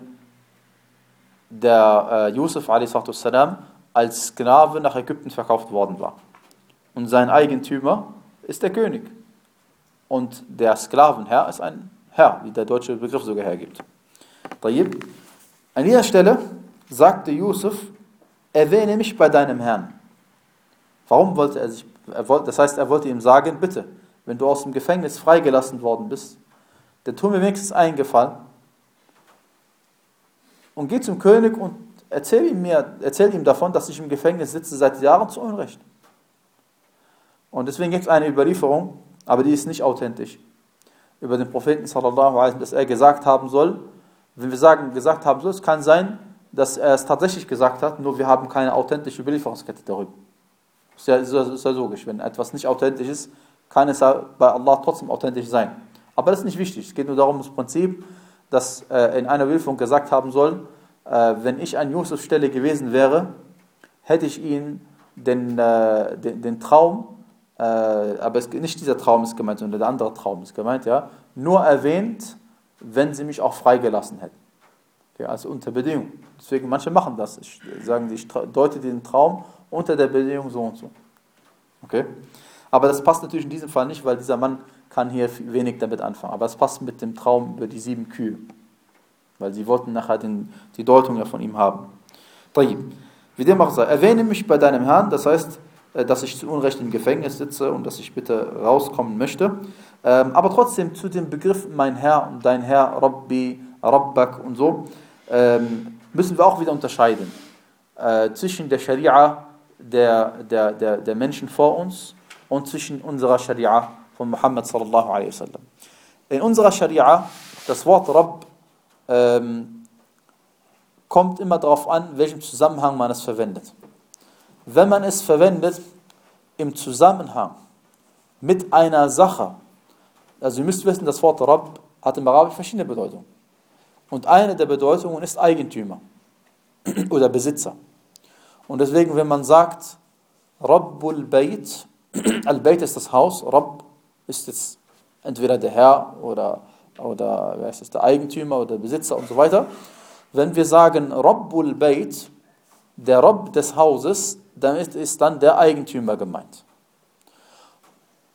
der äh, Yusuf a s. als Sklave nach Ägypten verkauft worden war. Und sein Eigentümer ist der König. Und der Sklavenherr ist ein Herr, wie der deutsche Begriff sogar hergibt. An dieser Stelle sagte Yusuf: Erwähne mich bei deinem Herrn. Warum wollte er sich, er wollte, das heißt, er wollte ihm sagen: Bitte, wenn du aus dem Gefängnis freigelassen worden bist, dann tu mir wenigstens einen Gefallen und geh zum König und erzähl ihm, mir, erzähl ihm davon, dass ich im Gefängnis sitze seit Jahren zu Unrecht. Und deswegen gibt es eine Überlieferung, aber die ist nicht authentisch, über den Propheten sallallahu alaihi wasallam, dass er gesagt haben soll. Wenn wir sagen, gesagt haben soll, es kann sein, dass er es tatsächlich gesagt hat, nur wir haben keine authentische Überlieferungskette darüber. Das ist ja, ist, ist ja logisch, wenn etwas nicht authentisch ist, kann es bei Allah trotzdem authentisch sein. Aber das ist nicht wichtig, es geht nur darum, das Prinzip, dass äh, in einer Überlieferung gesagt haben soll, äh, wenn ich an Yusufs Stelle gewesen wäre, hätte ich ihn den, äh, den, den Traum, äh, aber es, nicht dieser Traum ist gemeint, sondern der andere Traum ist gemeint, ja, nur erwähnt, wenn sie mich auch freigelassen hätten. Okay, also unter Bedingung. Deswegen, manche machen das. Ich, sagen, ich deute den Traum unter der Bedingung so und so. Okay? Aber das passt natürlich in diesem Fall nicht, weil dieser Mann kann hier wenig damit anfangen. Aber es passt mit dem Traum über die sieben Kühe. Weil sie wollten nachher den, die Deutung ja von ihm haben. Wie dem auch sei, erwähne mich bei deinem Herrn, das heißt, dass ich zu Unrecht im Gefängnis sitze und dass ich bitte rauskommen möchte. Aber trotzdem zu dem Begriff mein Herr und dein Herr, Rabbi, Rabbak und so, müssen wir auch wieder unterscheiden. Zwischen der Scharia der, der, der, der Menschen vor uns und zwischen unserer Scharia von Muhammad sallallahu alaihi wasallam. In unserer Scharia, das Wort Rabb ähm, kommt immer darauf an, in welchem Zusammenhang man es verwendet. Wenn man es verwendet im Zusammenhang mit einer Sache, also ihr müsst wissen, das Wort Rabb hat im Arabisch verschiedene Bedeutungen. Und eine der Bedeutungen ist Eigentümer oder Besitzer. Und deswegen, wenn man sagt Rabbul Bayt, Al-Bayt ist das Haus, Rabb ist jetzt entweder der Herr oder, oder wer ist das, der Eigentümer oder der Besitzer und so weiter. Wenn wir sagen Rabbul Bayt, der Rabb des Hauses, dann ist, ist dann der Eigentümer gemeint.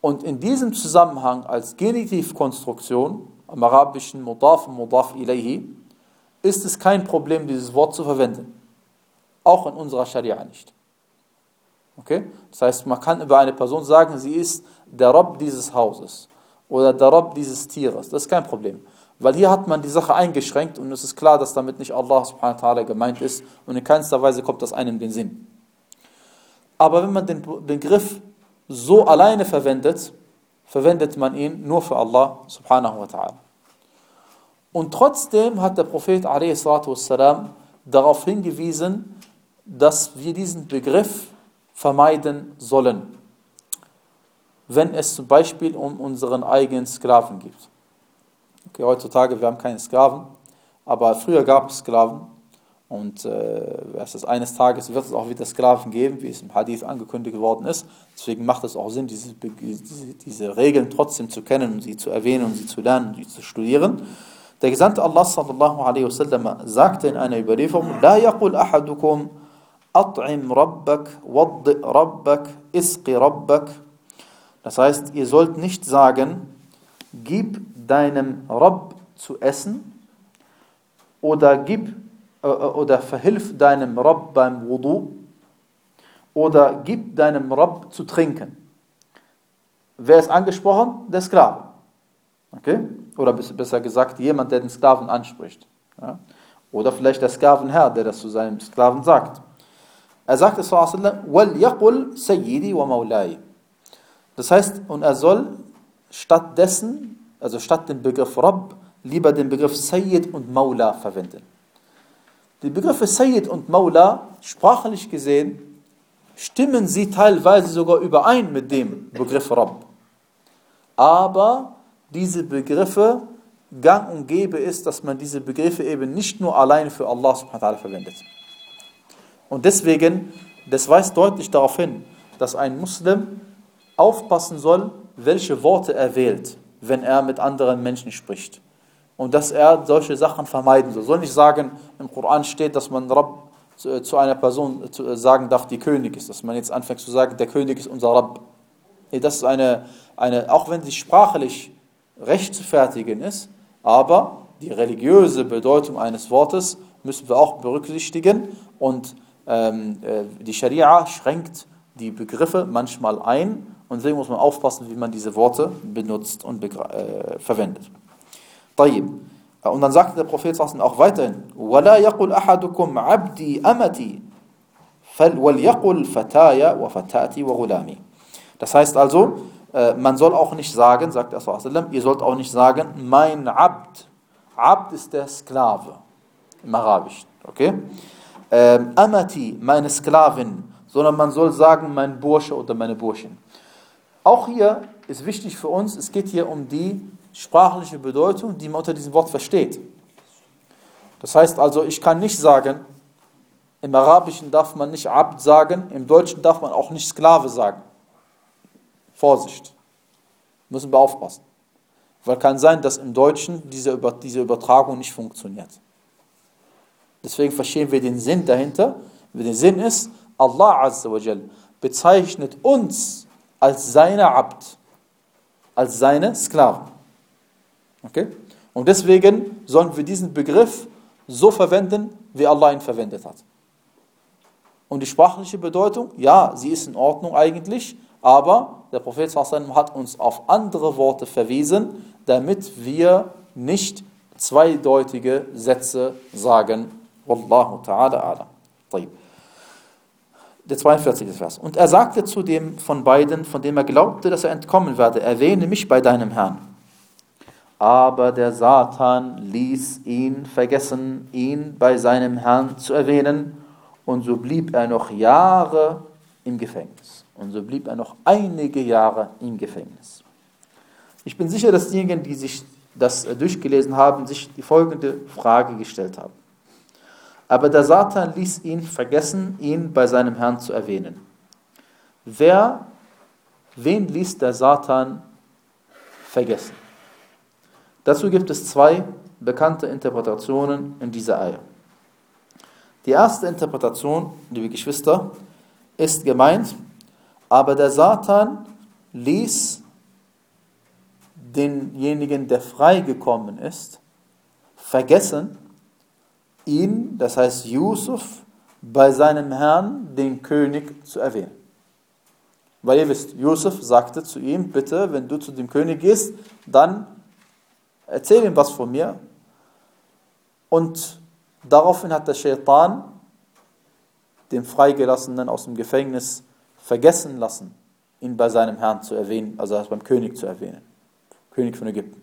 Und in diesem Zusammenhang als Genitivkonstruktion, im arabischen Mudaf und Mudaf ilayhi, ist es kein Problem, dieses Wort zu verwenden. Auch in unserer Scharia nicht. Okay? Das heißt, man kann über eine Person sagen, sie ist der Rabb dieses Hauses oder der Rabb dieses Tieres. Das ist kein Problem. Weil hier hat man die Sache eingeschränkt und es ist klar, dass damit nicht Allah subhanahu wa ta'ala gemeint ist und in keinster Weise kommt das einem in den Sinn. Aber wenn man den Begriff so alleine verwendet, verwendet man ihn nur für Allah subhanahu wa ta'ala. Und trotzdem hat der Prophet a s. darauf hingewiesen, dass wir diesen Begriff vermeiden sollen, wenn es zum Beispiel um unseren eigenen Sklaven geht. Okay, heutzutage, wir haben keine Sklaven, aber früher gab es Sklaven und äh, eines Tages wird es auch wieder Sklaven geben, wie es im Hadith angekündigt worden ist. Deswegen macht es auch Sinn, diese, diese, diese Regeln trotzdem zu kennen und sie zu erwähnen und sie zu lernen und sie zu studieren. Der Gesandte Allah sallallahu alaihi wasallam sagte in einer Überlieferung: La yaqul ahadukum at'im rabbak, waddi rabbak, isqi rabbak. Das heißt, ihr sollt nicht sagen, gib deinem Rabb zu essen oder gib äh, oder verhilf deinem Rabb beim Wudu oder gib deinem Rabb zu trinken. Wer ist angesprochen? Der Sklave. Okay? Oder besser gesagt, jemand, der den Sklaven anspricht. Ja? Oder vielleicht der Sklavenherr, der das zu seinem Sklaven sagt. Er sagt es sallallahu alaihi wasallam, wal yaqul sayyidi wa maulai. Das heißt, und er soll stattdessen, also statt dem Begriff Rabb, lieber den Begriff Sayyid und Maula verwenden. Die Begriffe Sayyid und Maula, sprachlich gesehen, stimmen sie teilweise sogar überein mit dem Begriff Rabb. Aber diese Begriffe, gang und gäbe ist, dass man diese Begriffe eben nicht nur allein für Allah subhanahu wa ta'ala verwendet. Und deswegen, das weist deutlich darauf hin, dass ein Muslim aufpassen soll, welche Worte er wählt, wenn er mit anderen Menschen spricht. Und dass er solche Sachen vermeiden soll. Soll nicht sagen, im Koran steht, dass man Rabb zu, zu einer Person zu, sagen darf, die König ist. Dass man jetzt anfängt zu sagen, der König ist unser Rabb. Das ist eine, eine auch wenn sie sprachlich recht zu fertigen ist, aber die religiöse Bedeutung eines Wortes müssen wir auch berücksichtigen. Und ähm, die Scharia schränkt die Begriffe manchmal ein. Und deswegen muss man aufpassen, wie man diese Worte benutzt und äh, verwendet. طيب. Und dann sagte der Prophet auch weiterhin: وَلَا يَقُلْ أَحَدُكُمْ عَبْدِي أَمَتِي وَلْيَقُلْ فَتَايَ وَفَتَاتِي وَغُلَامِي. Das heißt also, äh, man soll auch nicht sagen, sagt er sallallahu alaihi wasallam, ihr sollt auch nicht sagen, mein Abd. Abd ist der Sklave im Arabischen. Okay? Ähm, Amati, meine Sklavin. Sondern man soll sagen, mein Bursche oder meine Burschin. Auch hier ist wichtig für uns, es geht hier um die sprachliche Bedeutung, die man unter diesem Wort versteht. Das heißt also, ich kann nicht sagen, im Arabischen darf man nicht Abd sagen, im Deutschen darf man auch nicht Sklave sagen. Vorsicht. Müssen wir aufpassen. Weil kann sein, dass im Deutschen diese, diese Übertragung nicht funktioniert. Deswegen verstehen wir den Sinn dahinter. Der Sinn ist, Allah Azza wa Jal bezeichnet uns als seine Abd, als seine Sklaven. Okay? Und deswegen sollen wir diesen Begriff so verwenden, wie Allah ihn verwendet hat. Und die sprachliche Bedeutung, ja, sie ist in Ordnung eigentlich, aber der Prophet sallallahu alaihi wasallam hat uns auf andere Worte verwiesen, damit wir nicht zweideutige Sätze sagen. Wallahu ta'ala a'lam. طيب. Der zweiundvierzigste Vers. Und er sagte zu dem von beiden, von dem er glaubte, dass er entkommen werde, erwähne mich bei deinem Herrn. Aber der Satan ließ ihn vergessen, ihn bei seinem Herrn zu erwähnen, und so blieb er noch Jahre im Gefängnis. Und so blieb er noch einige Jahre im Gefängnis. Ich bin sicher, dass diejenigen, die sich das durchgelesen haben, sich die folgende Frage gestellt haben. Aber der Satan ließ ihn vergessen, ihn bei seinem Herrn zu erwähnen. Wer, wen ließ der Satan vergessen? Dazu gibt es zwei bekannte Interpretationen in dieser Eier. Die erste Interpretation, liebe Geschwister, ist gemeint, aber der Satan ließ denjenigen, der freigekommen ist, vergessen, ihn, das heißt Yusuf, bei seinem Herrn, den König, zu erwähnen. Weil ihr wisst, Yusuf sagte zu ihm, bitte, wenn du zu dem König gehst, dann erzähl ihm was von mir. Und daraufhin hat der Shaitan den Freigelassenen aus dem Gefängnis vergessen lassen, ihn bei seinem Herrn zu erwähnen, also beim König zu erwähnen. König von Ägypten.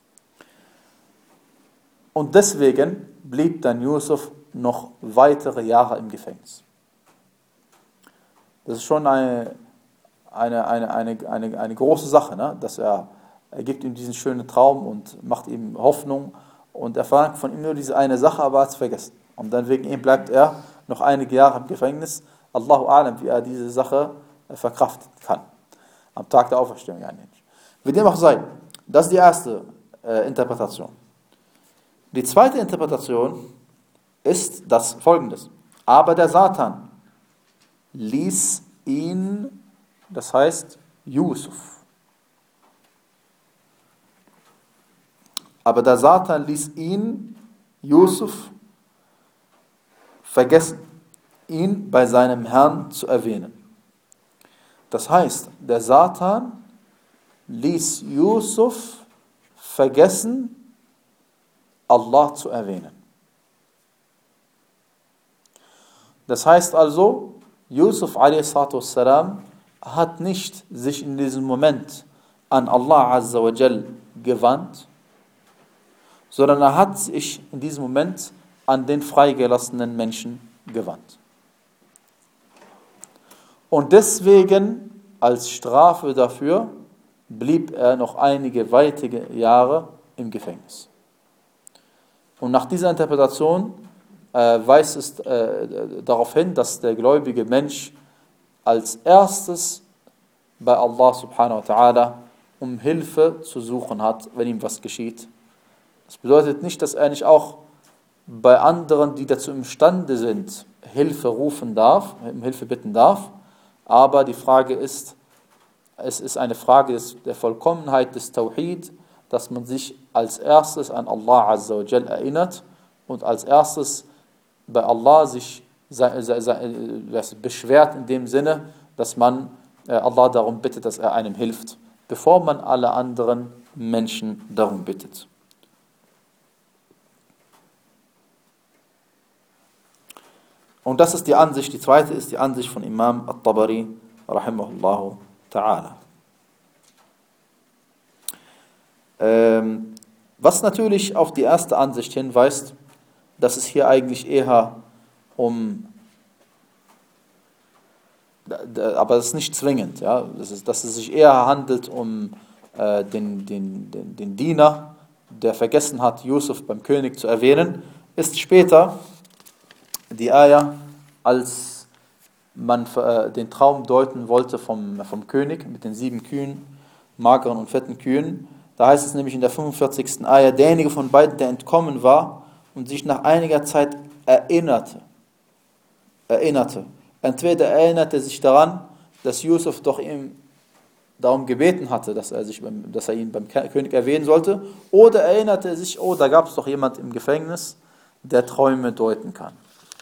Und deswegen blieb dann Yusuf noch weitere Jahre im Gefängnis. Das ist schon eine, eine, eine, eine, eine, eine große Sache, ne? Dass er, er gibt ihm diesen schönen Traum und macht ihm Hoffnung und er verlangt von ihm nur diese eine Sache, aber er hat es vergessen. Und dann wegen ihm bleibt er noch einige Jahre im Gefängnis. Allahu A'lam, wie er diese Sache verkraften kann. Am Tag der Auferstehung. Ja, nicht. Wie dem auch sei, das ist die erste äh, Interpretation. Die zweite Interpretation ist das Folgendes. Aber der Satan ließ ihn, das heißt Yusuf. Aber der Satan ließ ihn, Yusuf, vergessen, ihn bei seinem Herrn zu erwähnen. Das heißt, der Satan ließ Yusuf vergessen, Allah zu erwähnen. Das heißt also, Yusuf a s. hat nicht sich in diesem Moment an Allah Azza wa Jal gewandt, sondern er hat sich in diesem Moment an den freigelassenen Menschen gewandt. Und deswegen, als Strafe dafür, blieb er noch einige weitere Jahre im Gefängnis. Und nach dieser Interpretation äh, weist es äh, darauf hin, dass der gläubige Mensch als erstes bei Allah subhanahu wa ta'ala um Hilfe zu suchen hat, wenn ihm was geschieht. Das bedeutet nicht, dass er nicht auch bei anderen, die dazu imstande sind, Hilfe rufen darf, um Hilfe bitten darf, aber die Frage ist, es ist eine Frage des, der Vollkommenheit des Tawhid, dass man sich als erstes an Allah Azza wa Jal erinnert und als erstes bei Allah sich beschwert in dem Sinne, dass man Allah darum bittet, dass er einem hilft, bevor man alle anderen Menschen darum bittet. Und das ist die Ansicht, die zweite ist die Ansicht von Imam At-Tabari, rahimahullahu ta'ala. Ähm, was natürlich auf die erste Ansicht hinweist, dass es hier eigentlich eher um, aber es ist nicht zwingend, ja, dass es, dass es sich eher handelt um äh, den, den, den, den Diener, der vergessen hat, Yusuf beim König zu erwähnen, ist später die Ayah, als man äh, den Traum deuten wollte vom, vom König mit den sieben Kühen, mageren und fetten Kühen. Da heißt es nämlich in der fünfundvierzigsten Ayah, derjenige von beiden, der entkommen war und sich nach einiger Zeit erinnerte, erinnerte. Entweder erinnerte sich daran, dass Yusuf doch ihm darum gebeten hatte, dass er, sich beim, dass er ihn beim König erwähnen sollte, oder erinnerte er sich, oh, da gab es doch jemand im Gefängnis, der Träume deuten kann.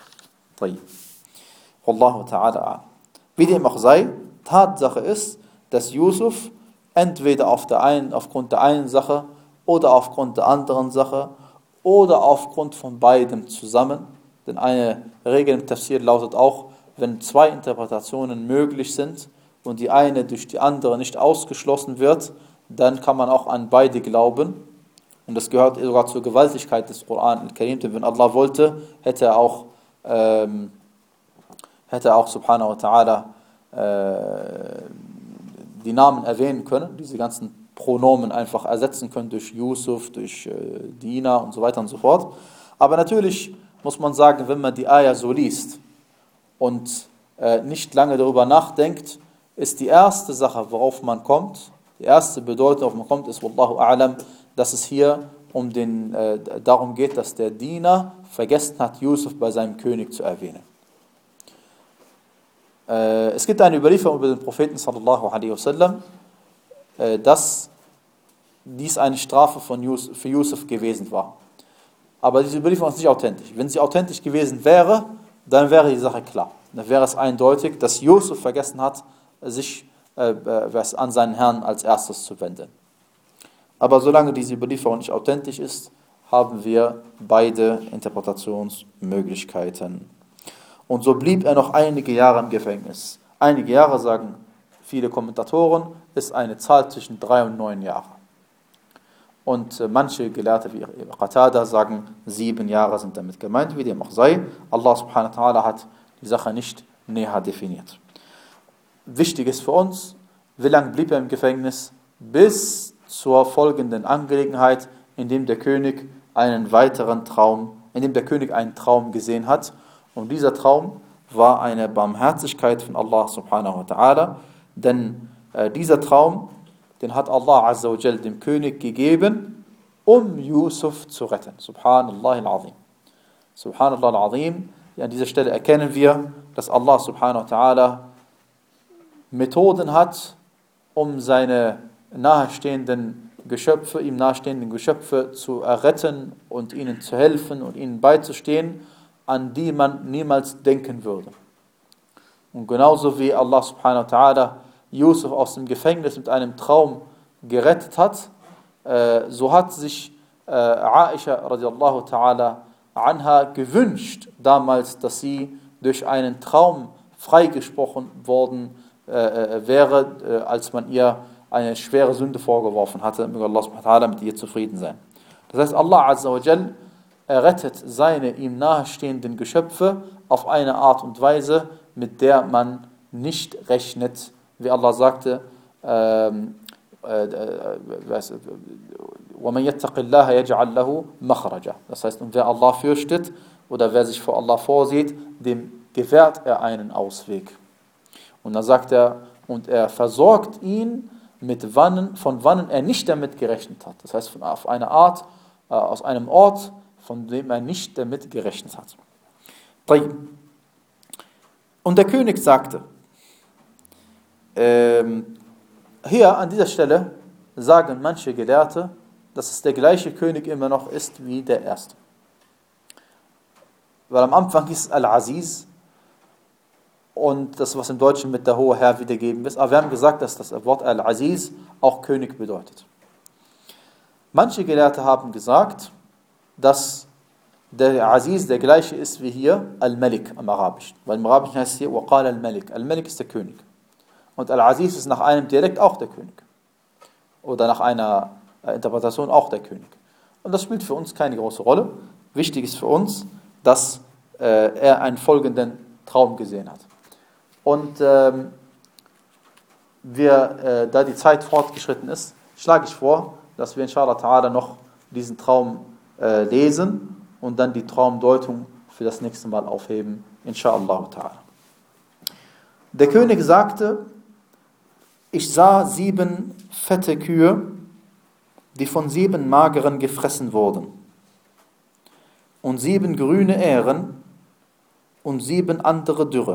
Wallahu ta'ala. Wie dem auch sei, Tatsache ist, dass Yusuf entweder auf der einen, aufgrund der einen Sache oder aufgrund der anderen Sache oder aufgrund von beidem zusammen, denn eine Regel im Tafsir lautet auch, wenn zwei Interpretationen möglich sind und die eine durch die andere nicht ausgeschlossen wird, dann kann man auch an beide glauben. Und das gehört sogar zur Gewaltigkeit des Koran al-Karim, denn wenn Allah wollte, hätte er auch ähm, hätte er auch subhanahu wa ta'ala äh, die Namen erwähnen können, diese ganzen Pronomen einfach ersetzen können durch Yusuf, durch äh, Dina und so weiter und so fort. Aber natürlich muss man sagen, wenn man die Ayah so liest und äh, nicht lange darüber nachdenkt, ist die erste Sache, worauf man kommt, die erste Bedeutung, worauf man kommt, ist Wallahu a'lam, dass es hier um den, äh, darum geht, dass der Diener vergessen hat, Yusuf bei seinem König zu erwähnen. Äh, es gibt eine Überlieferung über den Propheten sallallahu alaihi wasallam, äh, dass dies eine Strafe von Yusuf, für Yusuf gewesen war. Aber diese Überlieferung ist nicht authentisch. Wenn sie authentisch gewesen wäre, dann wäre die Sache klar. Dann wäre es eindeutig, dass Yusuf vergessen hat, sich äh, an seinen Herrn als erstes zu wenden. Aber solange diese Überlieferung nicht authentisch ist, haben wir beide Interpretationsmöglichkeiten. Und so blieb er noch einige Jahre im Gefängnis. Einige Jahre, sagen viele Kommentatoren, ist eine Zahl zwischen drei und neun Jahren. Und manche Gelehrte wie Qatada sagen, sieben Jahre sind damit gemeint, wie dem auch sei. Allah subhanahu wa ta'ala hat die Sache nicht näher definiert. Wichtig ist für uns, wie lange blieb er im Gefängnis? Bis zur folgenden Angelegenheit, in dem der König einen weiteren Traum, in dem der König einen Traum gesehen hat. Und dieser Traum war eine Barmherzigkeit von Allah subhanahu wa ta'ala, denn äh, dieser Traum, den hat Allah azza wa jal dem König gegeben, um Yusuf zu retten. Subhanallah al-Azim. Subhanallah al-Azim. An dieser Stelle erkennen wir, dass Allah subhanahu wa ta'ala Methoden hat, um seine nahestehenden Geschöpfe, ihm nahestehenden Geschöpfe zu erretten und ihnen zu helfen und ihnen beizustehen, an die man niemals denken würde. Und genauso wie Allah subhanahu wa ta'ala Yusuf aus dem Gefängnis mit einem Traum gerettet hat, äh, so hat sich äh, Aisha radiallahu ta'ala anha gewünscht damals, dass sie durch einen Traum freigesprochen worden äh, wäre, äh, als man ihr eine schwere Sünde vorgeworfen hatte. Möge Allah subhanahu wa ta'ala mit ihr zufrieden sein. Das heißt, Allah azza wa jal errettet seine ihm nahestehenden Geschöpfe auf eine Art und Weise, mit der man nicht rechnet, wie Allah sagte, ähm, äh, äh, وَمَنْ يَتَّقِ اللَّهَ يَجْعَلْ لَهُ مَخْرَجًا. Das heißt, und wer Allah fürchtet oder wer sich vor Allah vorsieht, dem gewährt er einen Ausweg. Und dann sagt er, und er versorgt ihn mit wannen, von wannen er nicht damit gerechnet hat. Das heißt, von, auf eine Art, äh, aus einem Ort, von dem er nicht damit gerechnet hat. Und der König sagte, ähm, hier an dieser Stelle sagen manche Gelehrte, dass es der gleiche König immer noch ist wie der erste. Weil am Anfang hieß es Al-Aziz und das, was im Deutschen mit der hohe Herr wiedergeben ist. Aber wir haben gesagt, dass das Wort Al-Aziz auch König bedeutet. Manche Gelehrte haben gesagt, dass der Aziz der gleiche ist wie hier Al-Malik am Arabischen. Weil im Arabischen heißt es hier Waqal Al-Malik. Al-Malik ist der König. Und Al-Aziz ist nach einem Dialekt auch der König. Oder nach einer Interpretation auch der König. Und das spielt für uns keine große Rolle. Wichtig ist für uns, dass äh, er einen folgenden Traum gesehen hat. Und ähm, wir, äh, da die Zeit fortgeschritten ist, schlage ich vor, dass wir inshallah ta'ala noch diesen Traum äh, lesen und dann die Traumdeutung für das nächste Mal aufheben, inshallah ta'ala. Der König sagte, ich sah sieben fette Kühe, die von sieben mageren gefressen wurden, und sieben grüne Ähren und sieben andere dürre.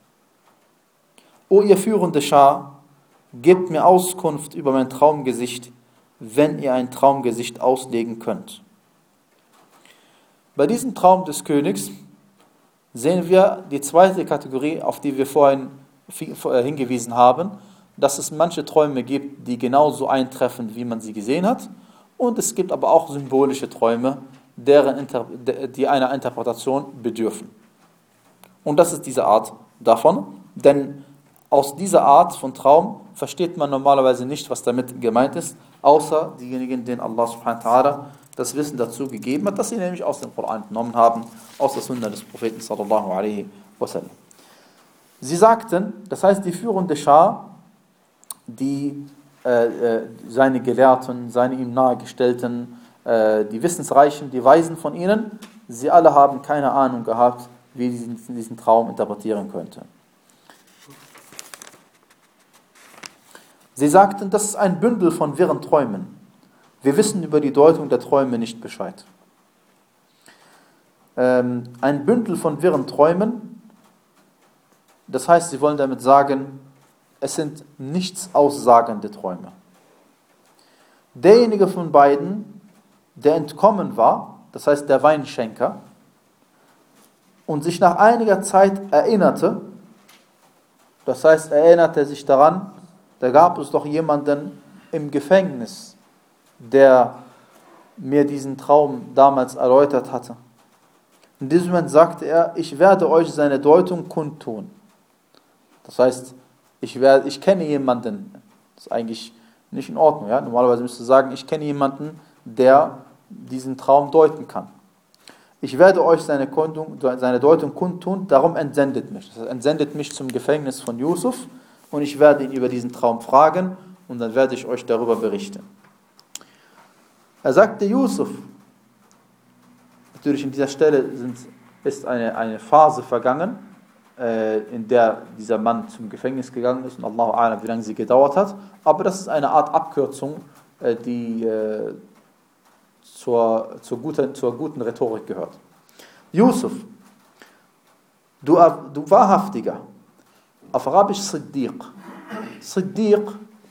O ihr führende Schar, gebt mir Auskunft über mein Traumgesicht, wenn ihr ein Traumgesicht auslegen könnt. Bei diesem Traum des Königs sehen wir die zweite Kategorie, auf die wir vorhin hingewiesen haben, dass es manche Träume gibt, die genauso eintreffen, wie man sie gesehen hat. Und es gibt aber auch symbolische Träume, deren Inter- die einer Interpretation bedürfen. Und das ist diese Art davon, denn aus dieser Art von Traum versteht man normalerweise nicht, was damit gemeint ist, außer diejenigen, denen Allah subhanahu wa ta'ala das Wissen dazu gegeben hat, dass sie nämlich aus dem Koran entnommen haben, aus der Sunna des Propheten sallallahu alaihi wasallam. Sie sagten, das heißt, die führende Schar, die äh, äh, seine Gelehrten, seine ihm nahegestellten, äh, die Wissensreichen, die Weisen von ihnen, sie alle haben keine Ahnung gehabt, wie sie diesen, diesen Traum interpretieren könnten. Sie sagten, das ist ein Bündel von wirren Träumen. Wir wissen über die Deutung der Träume nicht Bescheid. Ähm, ein Bündel von wirren Träumen, das heißt, sie wollen damit sagen, es sind nichts aussagende Träume. derjenige von beiden, der entkommen war, das heißt der Weinschenker, und sich nach einiger Zeit erinnerte, das heißt, er erinnerte sich daran, da gab es doch jemanden im Gefängnis, der mir diesen Traum damals erläutert hatte. In diesem Moment sagte er, ich werde euch seine Deutung kundtun. Das heißt, ich, werde, ich kenne jemanden, das ist eigentlich nicht in Ordnung. Ja? Normalerweise müsste ich sagen, ich kenne jemanden, der diesen Traum deuten kann. Ich werde euch seine, Kundung, seine Deutung kundtun, darum entsendet mich. Das heißt, entsendet mich zum Gefängnis von Yusuf und ich werde ihn über diesen Traum fragen und dann werde ich euch darüber berichten. Er sagte Yusuf, natürlich in dieser Stelle sind, ist eine, eine Phase vergangen, äh, in der dieser Mann zum Gefängnis gegangen ist und Allahu a'lam, wie lange sie gedauert hat, aber das ist eine Art Abkürzung, äh, die äh, zur, zur, guten, zur guten Rhetorik gehört. Yusuf, du, du Wahrhaftiger, auf Arabisch Siddiq. Siddiq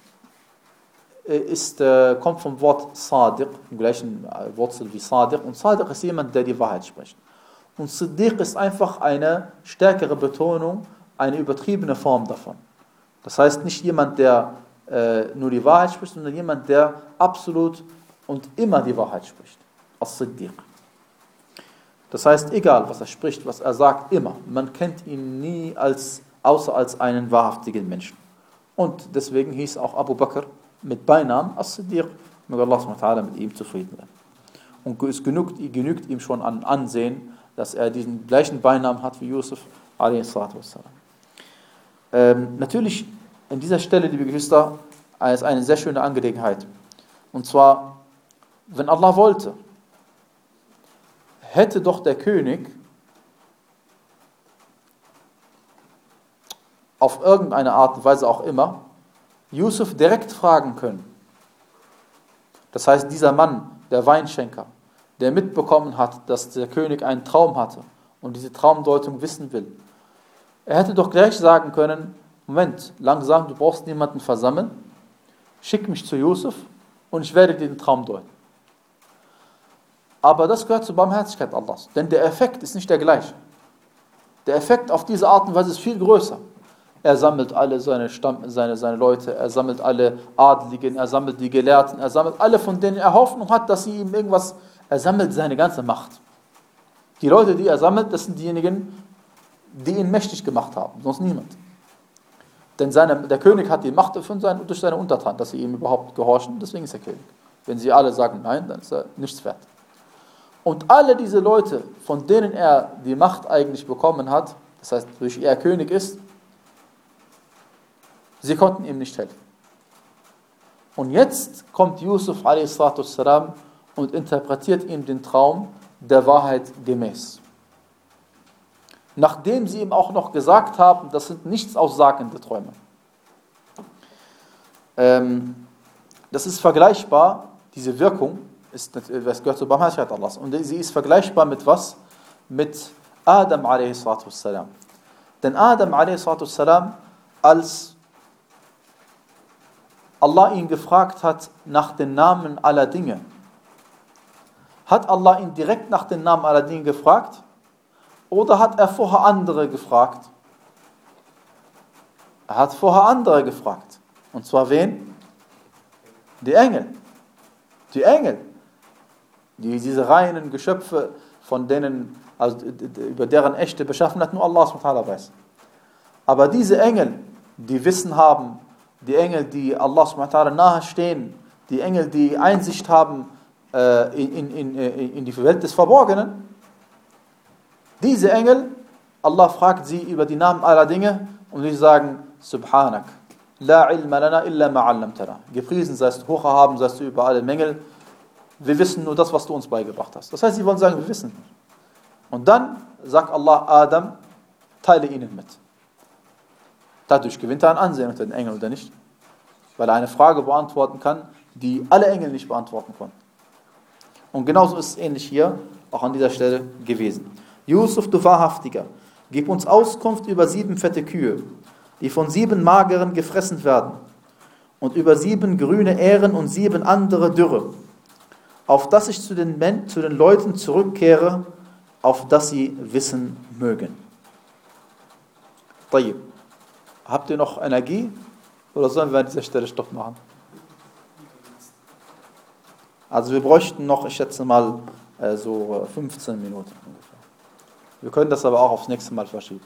ist, äh, kommt vom Wort Sadiq, im gleichen Wurzel wie Sadiq. Und Sadiq ist jemand, der die Wahrheit spricht. Und Siddiq ist einfach eine stärkere Betonung, eine übertriebene Form davon. Das heißt nicht jemand, der äh, nur die Wahrheit spricht, sondern jemand, der absolut und immer die Wahrheit spricht. As-Siddiq. Das heißt, egal was er spricht, was er sagt, immer. Man kennt ihn nie als, außer als einen wahrhaftigen Menschen. Und deswegen hieß auch Abu Bakr mit Beinamen As-Siddiq, möge Allah subhanahu wa ta'ala mit ihm zufrieden sein. Und es genügt, genügt ihm schon an Ansehen, dass er diesen gleichen Beinamen hat wie Yusuf, alayhi salatu wassalam. Ähm, natürlich, an dieser Stelle, liebe Geschwister, ist eine sehr schöne Angelegenheit. Und zwar, wenn Allah wollte, hätte doch der König auf irgendeine Art und Weise auch immer Yusuf direkt fragen können. Das heißt, dieser Mann, der Weinschenker, der mitbekommen hat, dass der König einen Traum hatte und diese Traumdeutung wissen will, er hätte doch gleich sagen können, Moment, langsam, du brauchst niemanden versammeln, schick mich zu Yusuf und ich werde dir den Traum deuten. Aber das gehört zur Barmherzigkeit Allahs, denn der Effekt ist nicht der gleiche. Der Effekt auf diese Art und Weise ist viel größer. Er sammelt alle seine, Stamm, seine, seine Leute, er sammelt alle Adligen, er sammelt die Gelehrten, er sammelt alle, von denen er Hoffnung hat, dass sie ihm irgendwas, er sammelt seine ganze Macht. Die Leute, die er sammelt, das sind diejenigen, die ihn mächtig gemacht haben, sonst niemand. Denn seine, der König hat die Macht von seinen, durch seine Untertanen, dass sie ihm überhaupt gehorchen, deswegen ist er König. Wenn sie alle sagen nein, dann ist er nichts wert. Und alle diese Leute, von denen er die Macht eigentlich bekommen hat, das heißt, durch er König ist, sie konnten ihm nicht helfen. Und jetzt kommt Yusuf a s. und interpretiert ihm den Traum der Wahrheit gemäß. Nachdem sie ihm auch noch gesagt haben, das sind nichts aussagende Träume. Ähm, das ist vergleichbar, diese Wirkung, ist, das gehört zur Barmherzigkeit Allahs. Und sie ist vergleichbar mit was? Mit Adam a s. Denn Adam a s. als Allah ihn gefragt hat nach den Namen aller Dinge, hat Allah ihn direkt nach den Namen aller Dinge gefragt oder hat er vorher andere gefragt? Er hat vorher andere gefragt. Und zwar wen? Die Engel. Die Engel. Die, diese reinen Geschöpfe, von denen, also über deren echte Beschaffenheit nur Allah subhanahu wa ta'ala weiß. Aber diese Engel, die Wissen haben, die Engel, die Allah subhanahu wa ta'ala nahe stehen, die Engel, die Einsicht haben äh, in, in, in, in die Welt des Verborgenen, diese Engel, Allah fragt sie über die Namen aller Dinge und sie sagen, Subhanak, la ilma lana illa ma 'allamtana. Gepriesen seist du, hoch erhaben seist du über alle Mängel. Wir wissen nur das, was du uns beigebracht hast. Das heißt, sie wollen sagen, wir wissen nicht. Und dann sagt Allah Adam, teile ihnen mit. Dadurch gewinnt er ein Ansehen unter den Engeln, oder nicht? Weil er eine Frage beantworten kann, die alle Engel nicht beantworten konnten. Und genauso ist es ähnlich hier, auch an dieser Stelle gewesen. Yusuf, du Wahrhaftiger, gib uns Auskunft über sieben fette Kühe, die von sieben Mageren gefressen werden. und über sieben grüne Ähren und sieben andere Dürre, auf dass ich zu den, Men- zu den Leuten zurückkehre, auf dass sie wissen mögen. طيب. Habt ihr noch Energie? Oder sollen wir an dieser Stelle Stopp machen? Also wir bräuchten noch, ich schätze mal, äh, so fünfzehn Minuten ungefähr. Wir können das aber auch aufs nächste Mal verschieben.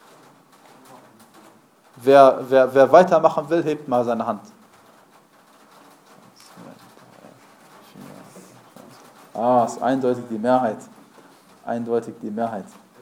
Wer, wer, wer weitermachen will, hebt mal seine Hand. Ah, ist eindeutig die Mehrheit. Eindeutig die Mehrheit.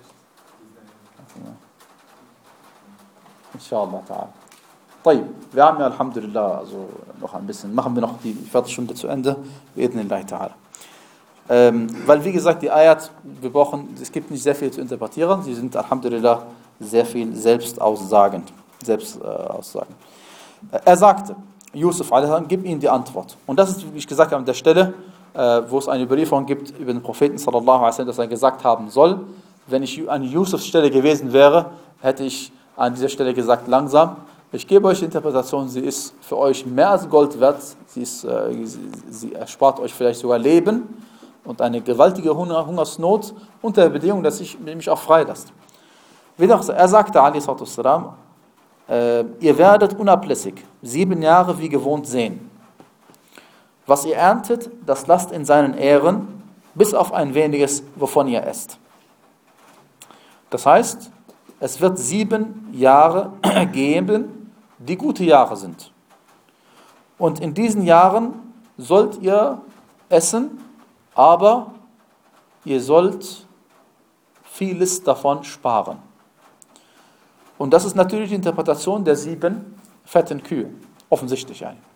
Inshallah ta'ala. طيب, wir haben ja Alhamdulillah, also noch ein bisschen, machen wir noch die Viertelstunde zu Ende, bi'idhnillahi ta'ala. Ähm, weil wie gesagt, die Ayat, wir brauchen, es gibt nicht sehr viel zu interpretieren, sie sind Alhamdulillah sehr viel selbstaussagend, selbstaussagen. Äh, er sagte, Yusuf alaihi salam, gib ihnen die Antwort. Und das ist, wie ich gesagt habe, an der Stelle, äh, wo es eine Überlieferung gibt über den Propheten sallallahu alaihi wasallam, dass er gesagt haben soll, wenn ich an Yusufs Stelle gewesen wäre, hätte ich an dieser Stelle gesagt, langsam, ich gebe euch die Interpretation, sie ist für euch mehr als Gold wert, sie, ist, äh, sie, sie erspart euch vielleicht sogar Leben und eine gewaltige Hunger, Hungersnot unter der Bedingung, dass ich mich auch freilasst. Er sagte, alaihissalam, äh, ihr werdet unablässig sieben Jahre wie gewohnt sehen. Was ihr erntet, das lasst in seinen Ähren, bis auf ein weniges, wovon ihr esst. Das heißt, es wird sieben Jahre geben, die gute Jahre sind. Und in diesen Jahren sollt ihr essen, aber ihr sollt vieles davon sparen. Und das ist natürlich die Interpretation der sieben fetten Kühe. Offensichtlich ein.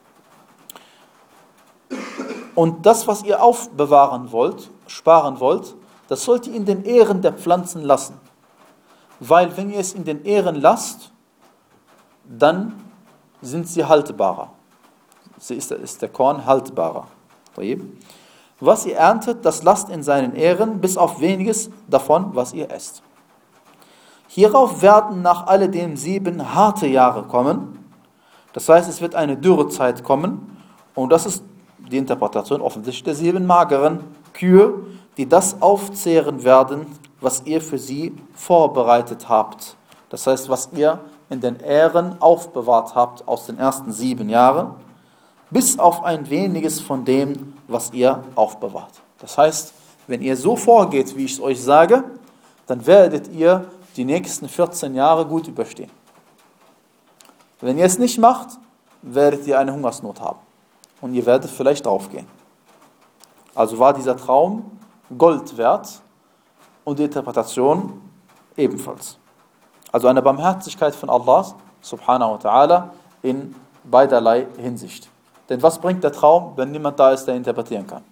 Und das, was ihr aufbewahren wollt, sparen wollt, das sollt ihr in den Ähren der Pflanzen lassen. Weil wenn ihr es in den Ähren lasst, dann sind sie haltbarer. Sie ist, ist der Korn haltbarer. Was ihr erntet, das lasst in seinen Ähren, bis auf weniges davon, was ihr esst. Hierauf werden nach alledem sieben harte Jahre kommen. Das heißt, es wird eine Dürrezeit kommen. Und das ist die Interpretation offensichtlich der sieben mageren Kühe, die das aufzehren werden, was ihr für sie vorbereitet habt. Das heißt, was ihr in den Ähren aufbewahrt habt aus den ersten sieben Jahren, bis auf ein weniges von dem, was ihr aufbewahrt. Das heißt, wenn ihr so vorgeht, wie ich es euch sage, dann werdet ihr die nächsten vierzehn Jahre gut überstehen. Wenn ihr es nicht macht, werdet ihr eine Hungersnot haben. Und ihr werdet vielleicht draufgehen. Also war dieser Traum Gold wert und die Interpretation ebenfalls. Also eine Barmherzigkeit von Allah subhanahu wa ta'ala in beiderlei Hinsicht. Denn was bringt der Traum, wenn niemand da ist, der interpretieren kann?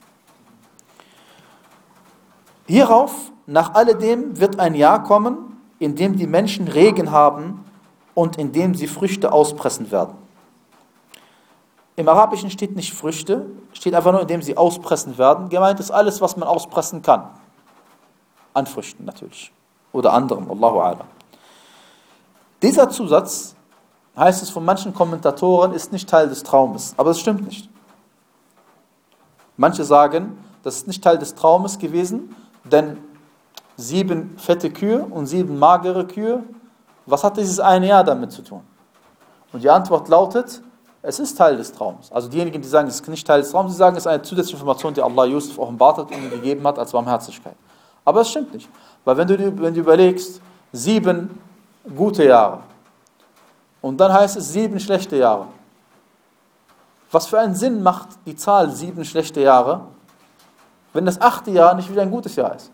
Hierauf, nach alledem, wird ein Jahr kommen, in dem die Menschen Regen haben und in dem sie Früchte auspressen werden. Im Arabischen steht nicht Früchte, steht einfach nur, in dem sie auspressen werden. Gemeint ist alles, was man auspressen kann. An Früchten natürlich. Oder anderem, Allahu a'lam. Dieser Zusatz, heißt es von manchen Kommentatoren, ist nicht Teil des Traumes. Aber das stimmt nicht. Manche sagen, das ist nicht Teil des Traumes gewesen, denn sieben fette Kühe und sieben magere Kühe, was hat dieses eine Jahr damit zu tun? Und die Antwort lautet, es ist Teil des Traums. Also diejenigen, die sagen, es ist nicht Teil des Traums, die sagen, es ist eine zusätzliche Information, die Allah Yusuf offenbart hat und ihm gegeben hat als Barmherzigkeit. Aber das stimmt nicht. Weil wenn du, wenn du überlegst, sieben gute Jahre und dann heißt es sieben schlechte Jahre. Was für einen Sinn macht die Zahl sieben schlechte Jahre, wenn das achte Jahr nicht wieder ein gutes Jahr ist?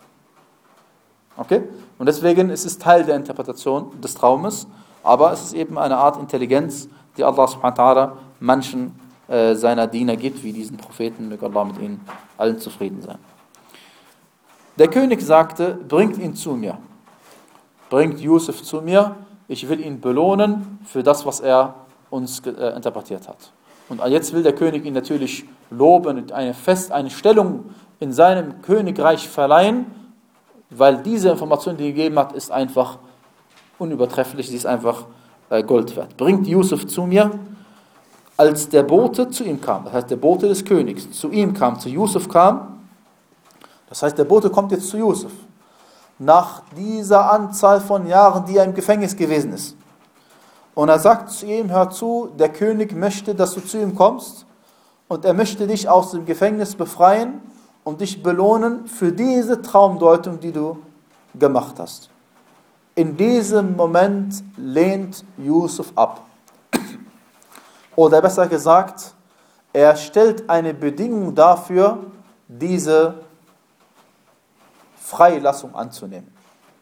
Okay? Und deswegen ist es Teil der Interpretation des Traumes, aber es ist eben eine Art Intelligenz, die Allah subhanahu wa ta'ala manchen äh, seiner Diener gibt, wie diesen Propheten, möge Allah mit ihnen allen zufrieden sein. Der König sagte, bringt ihn zu mir. Bringt Yusuf zu mir, ich will ihn belohnen für das, was er uns äh, interpretiert hat. Und jetzt will der König ihn natürlich loben und eine, Fest, eine Stellung in seinem Königreich verleihen, weil diese Information, die er gegeben hat, ist einfach unübertrefflich, sie ist einfach äh, Gold wert. Bringt Yusuf zu mir, als der Bote zu ihm kam, das heißt der Bote des Königs zu ihm kam, zu Yusuf kam, das heißt der Bote kommt jetzt zu Yusuf, nach dieser Anzahl von Jahren, die er im Gefängnis gewesen ist. Und er sagt zu ihm, hör zu, der König möchte, dass du zu ihm kommst und er möchte dich aus dem Gefängnis befreien und dich belohnen für diese Traumdeutung, die du gemacht hast. In diesem Moment lehnt Yusuf ab. Oder besser gesagt, er stellt eine Bedingung dafür, diese Freilassung anzunehmen.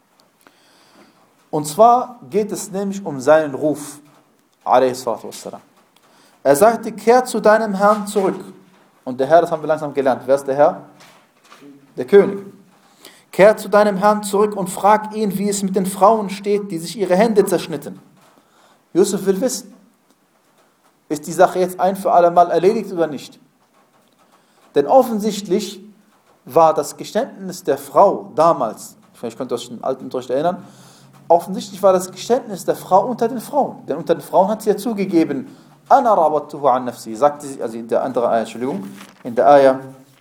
Und zwar geht es nämlich um seinen Ruf, alaihi salatu wassalam. Er sagte, kehr zu deinem Herrn zurück. Und der Herr, das haben wir langsam gelernt. Wer ist der Herr? Der König. Kehr zu deinem Herrn zurück und frag ihn, wie es mit den Frauen steht, die sich ihre Hände zerschnitten. Yusuf will wissen, ist die Sache jetzt ein für alle Mal erledigt oder nicht? Denn offensichtlich war das Geständnis der Frau damals, vielleicht könnt ihr euch an den alten Unterricht erinnern, offensichtlich war das Geständnis der Frau unter den Frauen. Denn unter den Frauen hat sie ja zugegeben, Ana rabattuhu an nafsi, sagte sie, also in der anderen Ayah, Entschuldigung, in der Ayah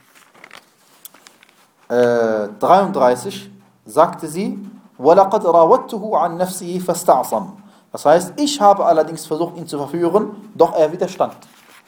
äh, dreiunddreißig, sagte sie, وَلَقَدْ رَاوَدْتُهُ عَنْ نَفْسِهِ فَاسْتَعْصَمْ. Das heißt, ich habe allerdings versucht, ihn zu verführen, doch er widerstand.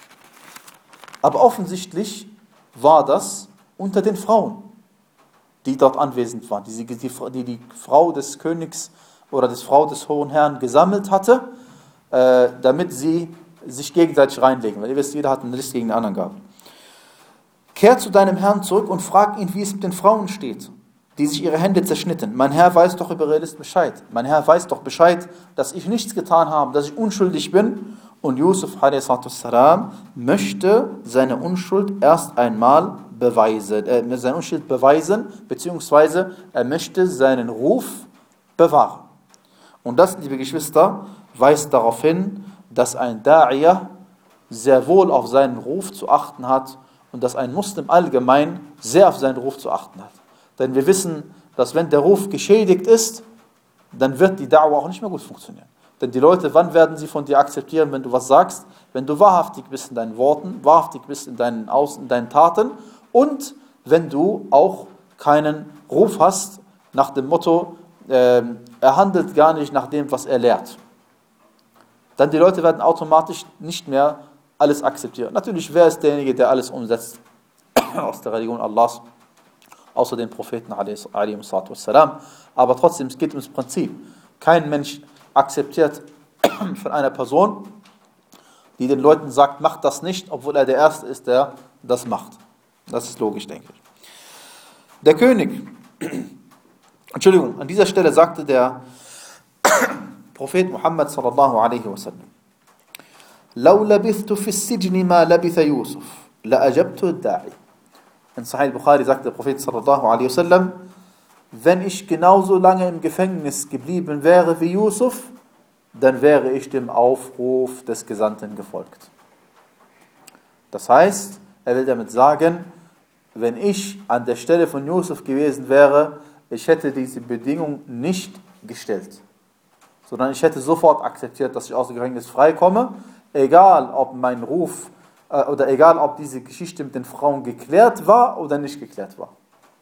Aber offensichtlich war das unter den Frauen, die dort anwesend waren, die die, die, die Frau des Königs oder des Frau des Hohen Herrn gesammelt hatte, äh, damit sie sich gegenseitig reinlegen. Weil ihr wisst, jeder hat einen List gegen den anderen gehabt. Kehr zu deinem Herrn zurück und frag ihn, wie es mit den Frauen steht, die sich ihre Hände zerschnitten. Mein Herr weiß doch über ihr List Bescheid. Mein Herr weiß doch Bescheid, dass ich nichts getan habe, dass ich unschuldig bin. Und Yusuf a s. möchte seine Unschuld erst einmal beweisen, äh, seine Unschuld beweisen, beziehungsweise er möchte seinen Ruf bewahren. Und das, liebe Geschwister, weist darauf hin, dass ein Da'iyah sehr wohl auf seinen Ruf zu achten hat und dass ein Muslim allgemein sehr auf seinen Ruf zu achten hat. Denn wir wissen, dass wenn der Ruf geschädigt ist, dann wird die Da'wah auch nicht mehr gut funktionieren. Denn die Leute, wann werden sie von dir akzeptieren, wenn du was sagst? Wenn du wahrhaftig bist in deinen Worten, wahrhaftig bist in deinen Aus, in deinen Taten und wenn du auch keinen Ruf hast nach dem Motto, äh, er handelt gar nicht nach dem, was er lehrt. Dann die Leute werden automatisch nicht mehr alles akzeptieren. Natürlich, wer ist derjenige, der alles umsetzt aus der Religion Allahs, außer den Propheten alaihi salatu wassalam. Aber trotzdem, es geht ums Prinzip. Kein Mensch akzeptiert von einer Person, die den Leuten sagt, macht das nicht, obwohl er der Erste ist, der das macht. Das ist logisch, denke ich. Der König, Entschuldigung, an dieser Stelle sagte der Prophet Muhammad sallallahu alaihi wasallam, لو لبثت في السجن ما لبث يوسف لأجبت الداعي. In Sahih Bukhari sagt der Prophet sallallahu alaihi wasallam, wenn ich genauso lange im Gefängnis geblieben wäre wie Yusuf, dann wäre ich dem Aufruf des Gesandten gefolgt. Das heißt, er will damit sagen, wenn ich an der Stelle von Yusuf gewesen wäre, ich hätte diese Bedingung nicht gestellt, sondern ich hätte sofort akzeptiert, dass ich aus dem Gefängnis freikomme, egal ob mein Ruf äh, oder egal ob diese Geschichte mit den Frauen geklärt war oder nicht geklärt war.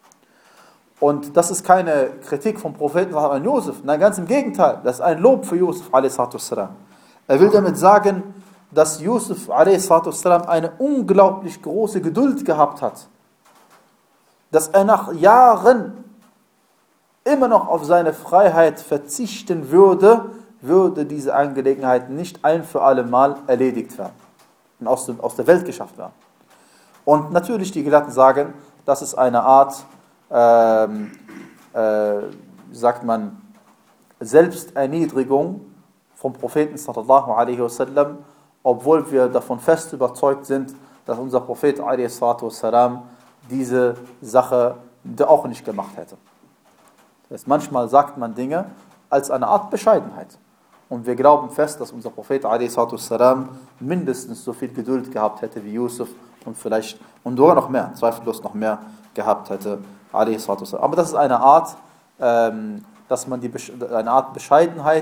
Und das ist keine Kritik vom Propheten an Yusuf, nein, ganz im Gegenteil, das ist ein Lob für Yusuf a s. Er will damit sagen, dass Yusuf a s. eine unglaublich große Geduld gehabt hat, dass er nach Jahren immer noch auf seine Freiheit verzichten würde, würde diese Angelegenheit nicht ein für alle Mal erledigt werden und aus, dem, aus der Welt geschafft werden. Und natürlich, die Gelehrten sagen, das ist eine Art, ähm, äh, sagt man, Selbsterniedrigung vom Propheten sallallahu alaihi wasallam, obwohl wir davon fest überzeugt sind, dass unser Prophet alaihi salatu wassalam diese Sache auch nicht gemacht hätte. Das heißt, manchmal sagt man Dinge als eine Art Bescheidenheit. Und wir glauben fest, dass unser Prophet alaihi salatu wassalam mindestens so viel Geduld gehabt hätte wie Yusuf und vielleicht, und sogar noch mehr, zweifellos noch mehr gehabt hätte, alaihi salatu wassalam. Aber das ist eine Art, ähm, dass man die, eine Art Bescheidenheit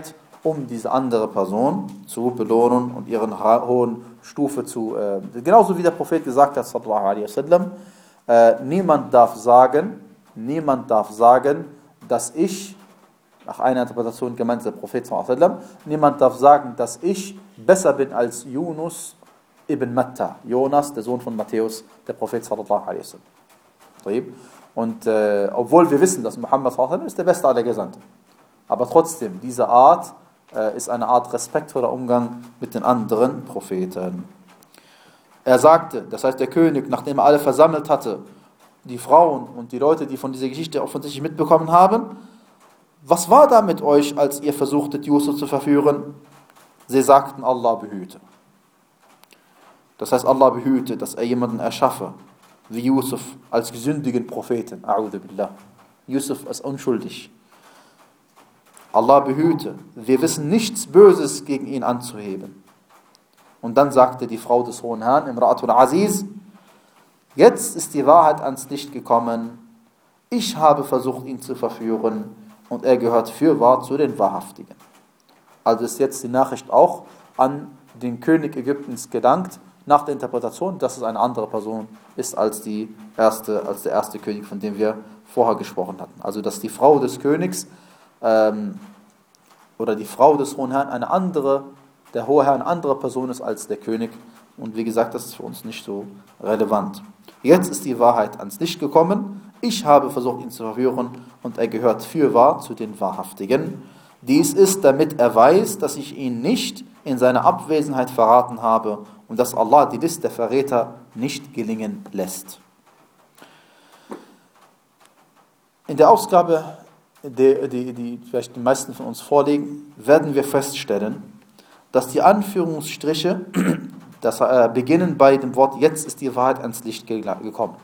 um diese andere Person zu belohnen und ihren hohen Stufe zu, äh, genauso wie der Prophet gesagt hat, sallallahu alaihi wasallam, äh, niemand darf sagen, niemand darf sagen, dass ich, nach einer Interpretation gemeint der Prophet sallallahu alaihi wasallam, niemand darf sagen, dass ich besser bin als Yunus ibn Matta, Jonas, der Sohn von Matthäus, der Prophet sallallahu alaihi wasallam. Und äh, obwohl wir wissen, dass Muhammad sallallahu alaihi wasallam ist der beste aller Gesandten, aber trotzdem, diese Art äh, ist eine Art respektvoller Umgang mit den anderen Propheten. Er sagte, das heißt der König, nachdem er alle versammelt hatte, die Frauen und die Leute, die von dieser Geschichte offensichtlich mitbekommen haben, was war da mit euch, als ihr versuchtet, Yusuf zu verführen? Sie sagten, Allah behüte. Das heißt, Allah behüte, dass er jemanden erschaffe, wie Yusuf als gesündigen Propheten. A'udhu billah. Yusuf ist unschuldig. Allah behüte. Wir wissen nichts Böses gegen ihn anzuheben. Und dann sagte die Frau des Hohen Herrn, Imra'atul Aziz, jetzt ist die Wahrheit ans Licht gekommen. Ich habe versucht, ihn zu verführen und er gehört fürwahr zu den Wahrhaftigen. Also ist jetzt die Nachricht auch an den König Ägyptens gelangt, nach der Interpretation, dass es eine andere Person ist als, die erste, als der erste König, von dem wir vorher gesprochen hatten. Also dass die Frau des Königs ähm, oder die Frau des Hohen Herrn eine andere, der Hohe Herr eine andere Person ist als der König. Und wie gesagt, das ist für uns nicht so relevant. Jetzt ist die Wahrheit ans Licht gekommen. Ich habe versucht, ihn zu verführen und er gehört fürwahr zu den Wahrhaftigen. Dies ist, damit er weiß, dass ich ihn nicht in seiner Abwesenheit verraten habe und dass Allah die List der Verräter nicht gelingen lässt. In der Ausgabe, die, die, die vielleicht die meisten von uns vorliegen, werden wir feststellen, dass die Anführungsstriche das, äh, beginnen bei dem Wort jetzt ist die Wahrheit ans Licht gekommen.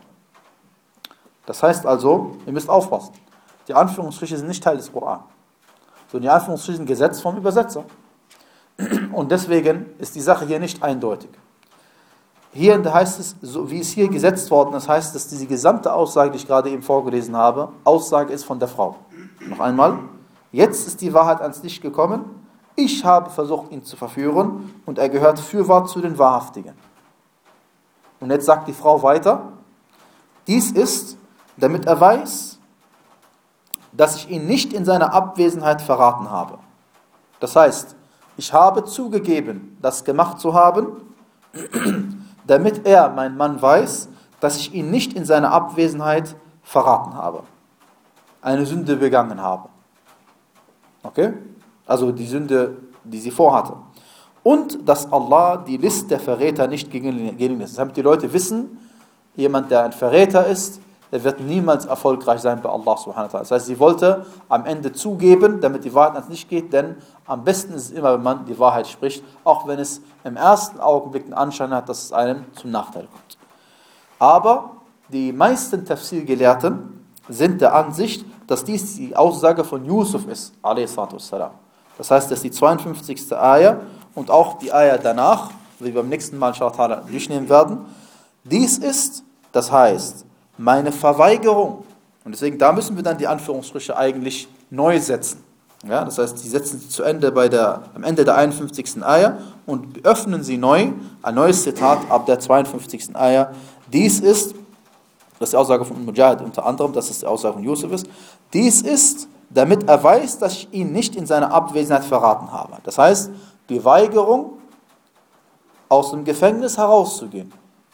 Das heißt also, ihr müsst aufpassen, die Anführungsstriche sind nicht Teil des Koran, sondern die Anführungsstriche sind Gesetz vom Übersetzer. Und deswegen ist die Sache hier nicht eindeutig. Hier heißt es, so wie es hier gesetzt worden ist, heißt es, dass diese gesamte Aussage, die ich gerade eben vorgelesen habe, Aussage ist von der Frau. Noch einmal, jetzt ist die Wahrheit ans Licht gekommen, ich habe versucht, ihn zu verführen und er gehört fürwahr zu den Wahrhaftigen. Und jetzt sagt die Frau weiter, dies ist, damit er weiß, dass ich ihn nicht in seiner Abwesenheit verraten habe. Das heißt, ich habe zugegeben, das gemacht zu haben, damit er, mein Mann, weiß, dass ich ihn nicht in seiner Abwesenheit verraten habe. Eine Sünde begangen habe. Okay? Also die Sünde, die sie vorhatte. Und dass Allah die List der Verräter nicht gelingen lässt. Damit die Leute wissen, jemand, der ein Verräter ist, der wird niemals erfolgreich sein bei Allah subhanahu wa ta'ala. Das heißt, sie wollte am Ende zugeben, damit die Wahrheit ans Licht geht, denn am besten ist es immer, wenn man die Wahrheit spricht, auch wenn es im ersten Augenblick den Anschein hat, dass es einem zum Nachteil kommt. Aber die meisten Tafsir-Gelehrten sind der Ansicht, dass dies die Aussage von Yusuf ist, alayhi salatu wassalam. Das heißt, dass die zweiundfünfzigste Ayah und auch die Ayah danach, die wir beim nächsten Mal inshallah durchnehmen werden, dies ist, das heißt, meine Verweigerung. Und deswegen, da müssen wir dann die Anführungsstriche eigentlich neu setzen. Ja, das heißt, die setzen sie zu Ende bei der, am Ende der einundfünfzigsten Ayah und öffnen sie neu, ein neues Zitat ab der zweiundfünfzigsten Ayah. Dies ist, das ist die Aussage von Mujahid unter anderem, dass es die Aussage von Yusuf ist, dies ist, damit er weiß, dass ich ihn nicht in seiner Abwesenheit verraten habe. Das heißt, die Weigerung, aus dem Gefängnis herauszugehen.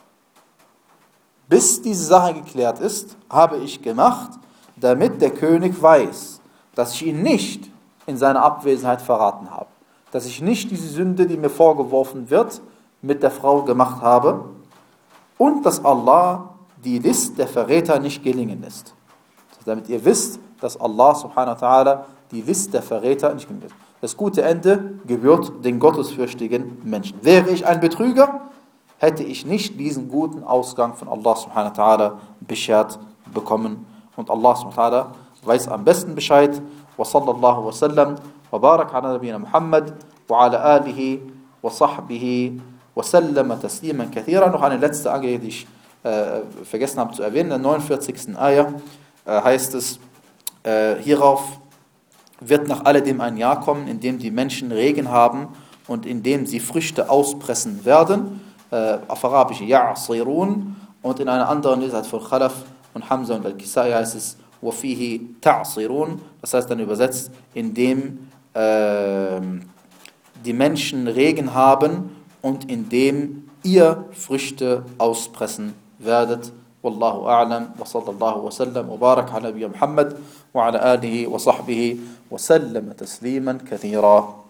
Bis diese Sache geklärt ist, habe ich gemacht, damit der König weiß, dass ich ihn nicht in seiner Abwesenheit verraten habe. Dass ich nicht diese Sünde, die mir vorgeworfen wird, mit der Frau gemacht habe. Und dass Allah die List der Verräter nicht gelingen lässt. Damit ihr wisst, dass Allah subhanahu wa ta'ala die List der Verräter nicht gelingen lässt. Das gute Ende gebührt den gottesfürchtigen Menschen. Wäre ich ein Betrüger, hätte ich nicht diesen guten Ausgang von Allah subhanahu wa ta'ala beschert bekommen. Und Allah subhanahu wa ta'ala weiß am besten Bescheid. Wa sallallahu wa sallam wa barak ala nabiyina Muhammad wa ala alihi wa sahbihi wa sallama tasliman kathira. Noch eine letzte Angelegenheit, die ich äh, vergessen habe zu erwähnen. In der neunundvierzigsten Ayah äh, heißt es äh, hierauf, wird nach alledem ein Jahr kommen, in dem die Menschen Regen haben und in dem sie Früchte auspressen werden. Äh, auf Arabisch Ya'sirun und in einer anderen Lesart von Khalaf und Hamza und Al-Kisai heißt es Wafihi Ta'sirun, das heißt dann übersetzt, in dem äh, die Menschen Regen haben und in dem ihr Früchte auspressen werdet. Wallahu a'lam wa sallallahu wa sallam wa barak ala Nabi Muhammad wa ala alihi wa sahbihi wa sallama tasliman kathira.